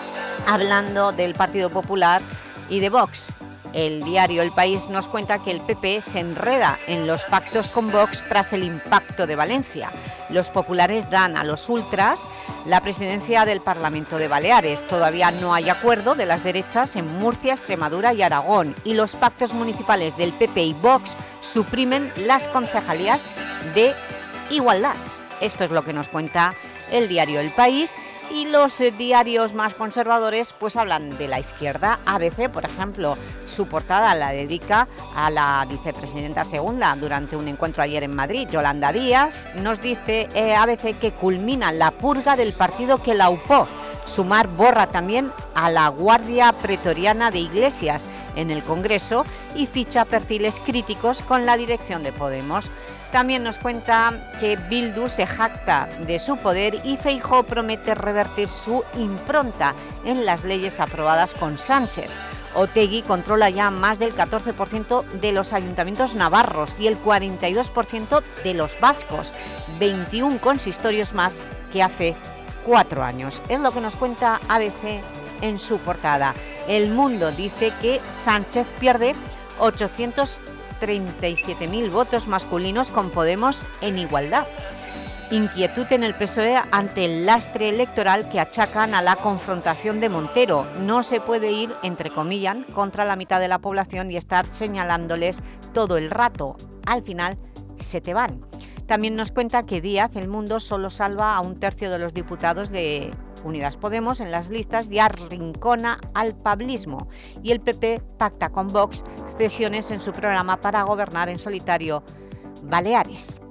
S2: hablando del Partido Popular y de Vox. El diario El País nos cuenta que el P P se enreda en los pactos con Vox tras el impacto de Valencia. Los populares dan a los ultras la presidencia del Parlamento de Baleares. Todavía no hay acuerdo de las derechas en Murcia, Extremadura y Aragón. Y los pactos municipales del P P y Vox suprimen las concejalías de igualdad. Esto es lo que nos cuenta el diario El País. Y los eh, diarios más conservadores pues hablan de la izquierda. A B C, por ejemplo, su portada la dedica a la vicepresidenta segunda durante un encuentro ayer en Madrid, Yolanda Díaz. Nos dice eh, A B C que culmina la purga del partido que la upó. Sumar borra también a la Guardia Pretoriana de Iglesias en el Congreso y ficha perfiles críticos con la dirección de Podemos. También nos cuenta que Bildu se jacta de su poder y Feijóo promete revertir su impronta en las leyes aprobadas con Sánchez. Otegi controla ya más del catorce por ciento de los ayuntamientos navarros y el cuarenta y dos por ciento de los vascos, veintiún consistorios más que hace cuatro años. Es lo que nos cuenta A B C en su portada. El Mundo dice que Sánchez pierde ochocientos treinta y siete mil votos masculinos con Podemos en igualdad. Inquietud en el P S O E ante el lastre electoral que achacan a la confrontación de Montero. No se puede ir, entre comillas, contra la mitad de la población y estar señalándoles todo el rato. Al final se te van. También nos cuenta que Díaz, El Mundo, solo salva a un tercio de los diputados de Unidas Podemos en las listas y arrincona al pablismo. Y el P P pacta con Vox cesiones en su programa para gobernar en solitario Baleares.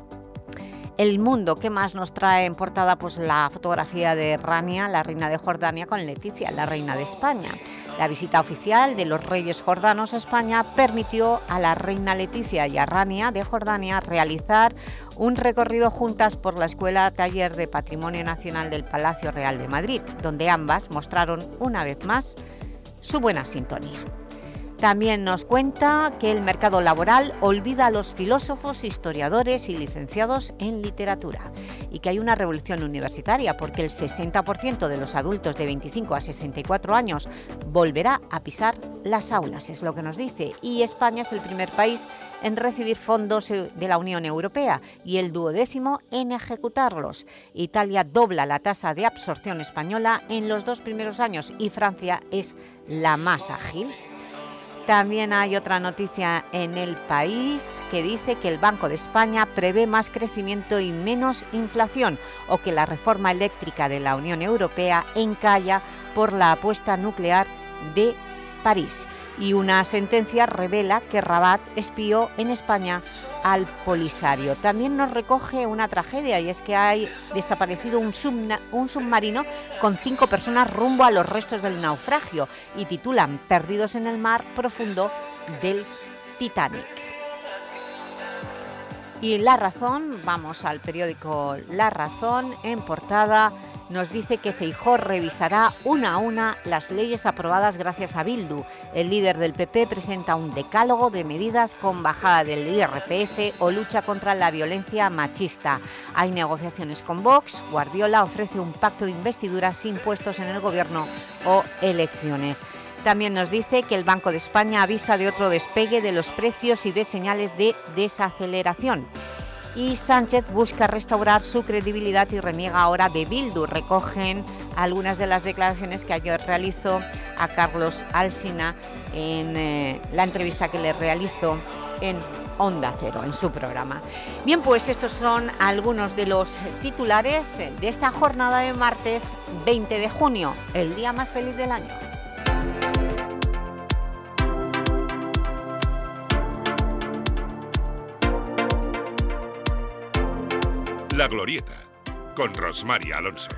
S2: El Mundo, ¿qué más nos trae en portada? Pues la fotografía de Rania, la reina de Jordania, con Leticia, la reina de España. La visita oficial de los reyes jordanos a España permitió a la reina Leticia y a Rania de Jordania realizar un recorrido juntas por la Escuela Taller de Patrimonio Nacional del Palacio Real de Madrid, donde ambas mostraron una vez más su buena sintonía. También nos cuenta que el mercado laboral olvida a los filósofos, historiadores y licenciados en literatura. y que hay una revolución universitaria, porque el sesenta por ciento de los adultos de veinticinco a sesenta y cuatro años volverá a pisar las aulas, es lo que nos dice, y España es el primer país en recibir fondos de la Unión Europea y el duodécimo en ejecutarlos. Italia dobla la tasa de absorción española en los dos primeros años y Francia es la más ágil. También hay otra noticia en El País que dice que el Banco de España prevé más crecimiento y menos inflación, o que la reforma eléctrica de la Unión Europea encalla por la apuesta nuclear de París. Y una sentencia revela que Rabat espió en España al Polisario. También nos recoge una tragedia, y es que hay desaparecido un, subna, un submarino con cinco personas rumbo a los restos del naufragio, y titulan Perdidos en el mar profundo del Titanic. Y La Razón, vamos al periódico La Razón, en portada nos dice que Feijóo revisará una a una las leyes aprobadas gracias a Bildu. El líder del P P presenta un decálogo de medidas con bajada del I R P F o lucha contra la violencia machista. Hay negociaciones con Vox. Guardiola ofrece un pacto de investidura sin puestos en el gobierno o elecciones. También nos dice que el Banco de España avisa de otro despegue de los precios y ve señales de desaceleración. Y Sánchez busca restaurar su credibilidad y reniega ahora de Bildu. Recogen algunas de las declaraciones que ayer realizó a Carlos Alsina en eh, la entrevista que le realizó en Onda Cero, en su programa. Bien, pues estos son algunos de los titulares de esta jornada de martes veinte de junio, el día más feliz del año.
S1: La Glorieta, con Rosmar Alonso.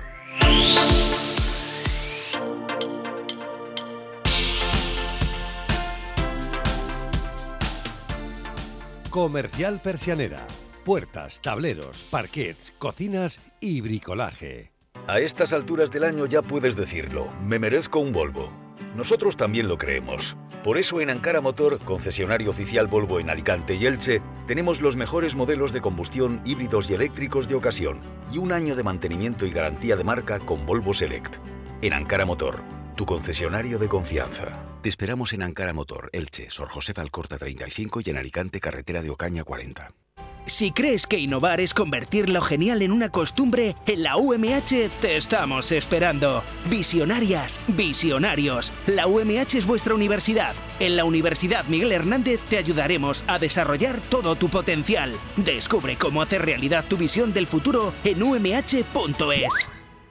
S5: Comercial Persianera. Puertas, tableros, parquets, cocinas y bricolaje.
S6: A estas alturas del año ya puedes decirlo, me merezco un Volvo. Nosotros también lo creemos. Por eso en Ankara Motor, concesionario oficial Volvo en Alicante y Elche, tenemos los mejores modelos de combustión, híbridos y eléctricos de ocasión y un año de mantenimiento y garantía de marca con Volvo Select. En Ankara Motor, tu concesionario de confianza. Te esperamos en Ankara Motor, Elche, Sor José Alcorta treinta y cinco y en Alicante, carretera de Ocaña cuarenta.
S23: Si crees que innovar es convertir lo genial en una costumbre, en la U M H te estamos esperando. Visionarias, visionarios, la U M H es vuestra universidad. En la Universidad Miguel Hernández te ayudaremos a desarrollar todo tu potencial. Descubre cómo hacer realidad tu visión del futuro en u m h punto es.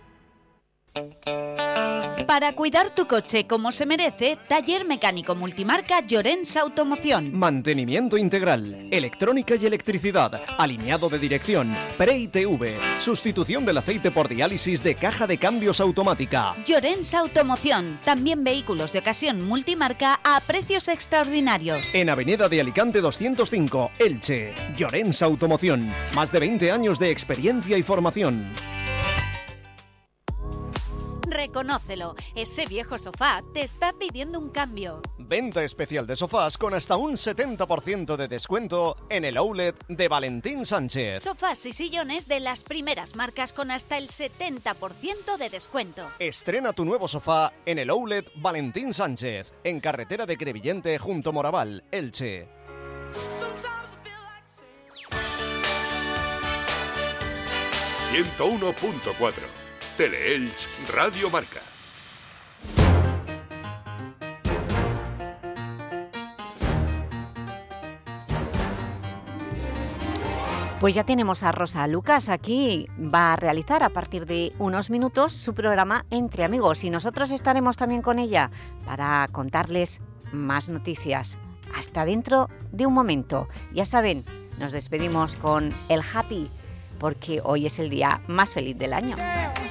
S13: Para cuidar tu coche como se merece, Taller Mecánico Multimarca Llorens Automoción.
S24: Mantenimiento integral, electrónica y electricidad, alineado de dirección, pre-I T V, sustitución del aceite por diálisis de caja de cambios automática.
S13: Llorens Automoción, también vehículos de ocasión multimarca a precios extraordinarios.
S24: En Avenida de Alicante doscientos cinco, Elche. Llorens Automoción, más de veinte años de experiencia y formación.
S13: Reconócelo, ese viejo sofá te está pidiendo un cambio.
S24: Venta especial de sofás con hasta un setenta por ciento de descuento en el outlet de Valentín Sánchez.
S13: Sofás y sillones de las primeras marcas con hasta el setenta por ciento de descuento.
S24: Estrena tu nuevo sofá en el outlet Valentín Sánchez, en carretera de Crevillente junto Moraval, Elche.
S1: ciento uno punto cuatro Teleelch Radio Marca.
S2: Pues ya tenemos a Rosa Lucas aquí. Va a realizar a partir de unos minutos su programa Entre Amigos y nosotros estaremos también con ella para contarles más noticias. Hasta dentro de un momento. Ya saben, nos despedimos con el Happy, porque hoy es el día más feliz del año.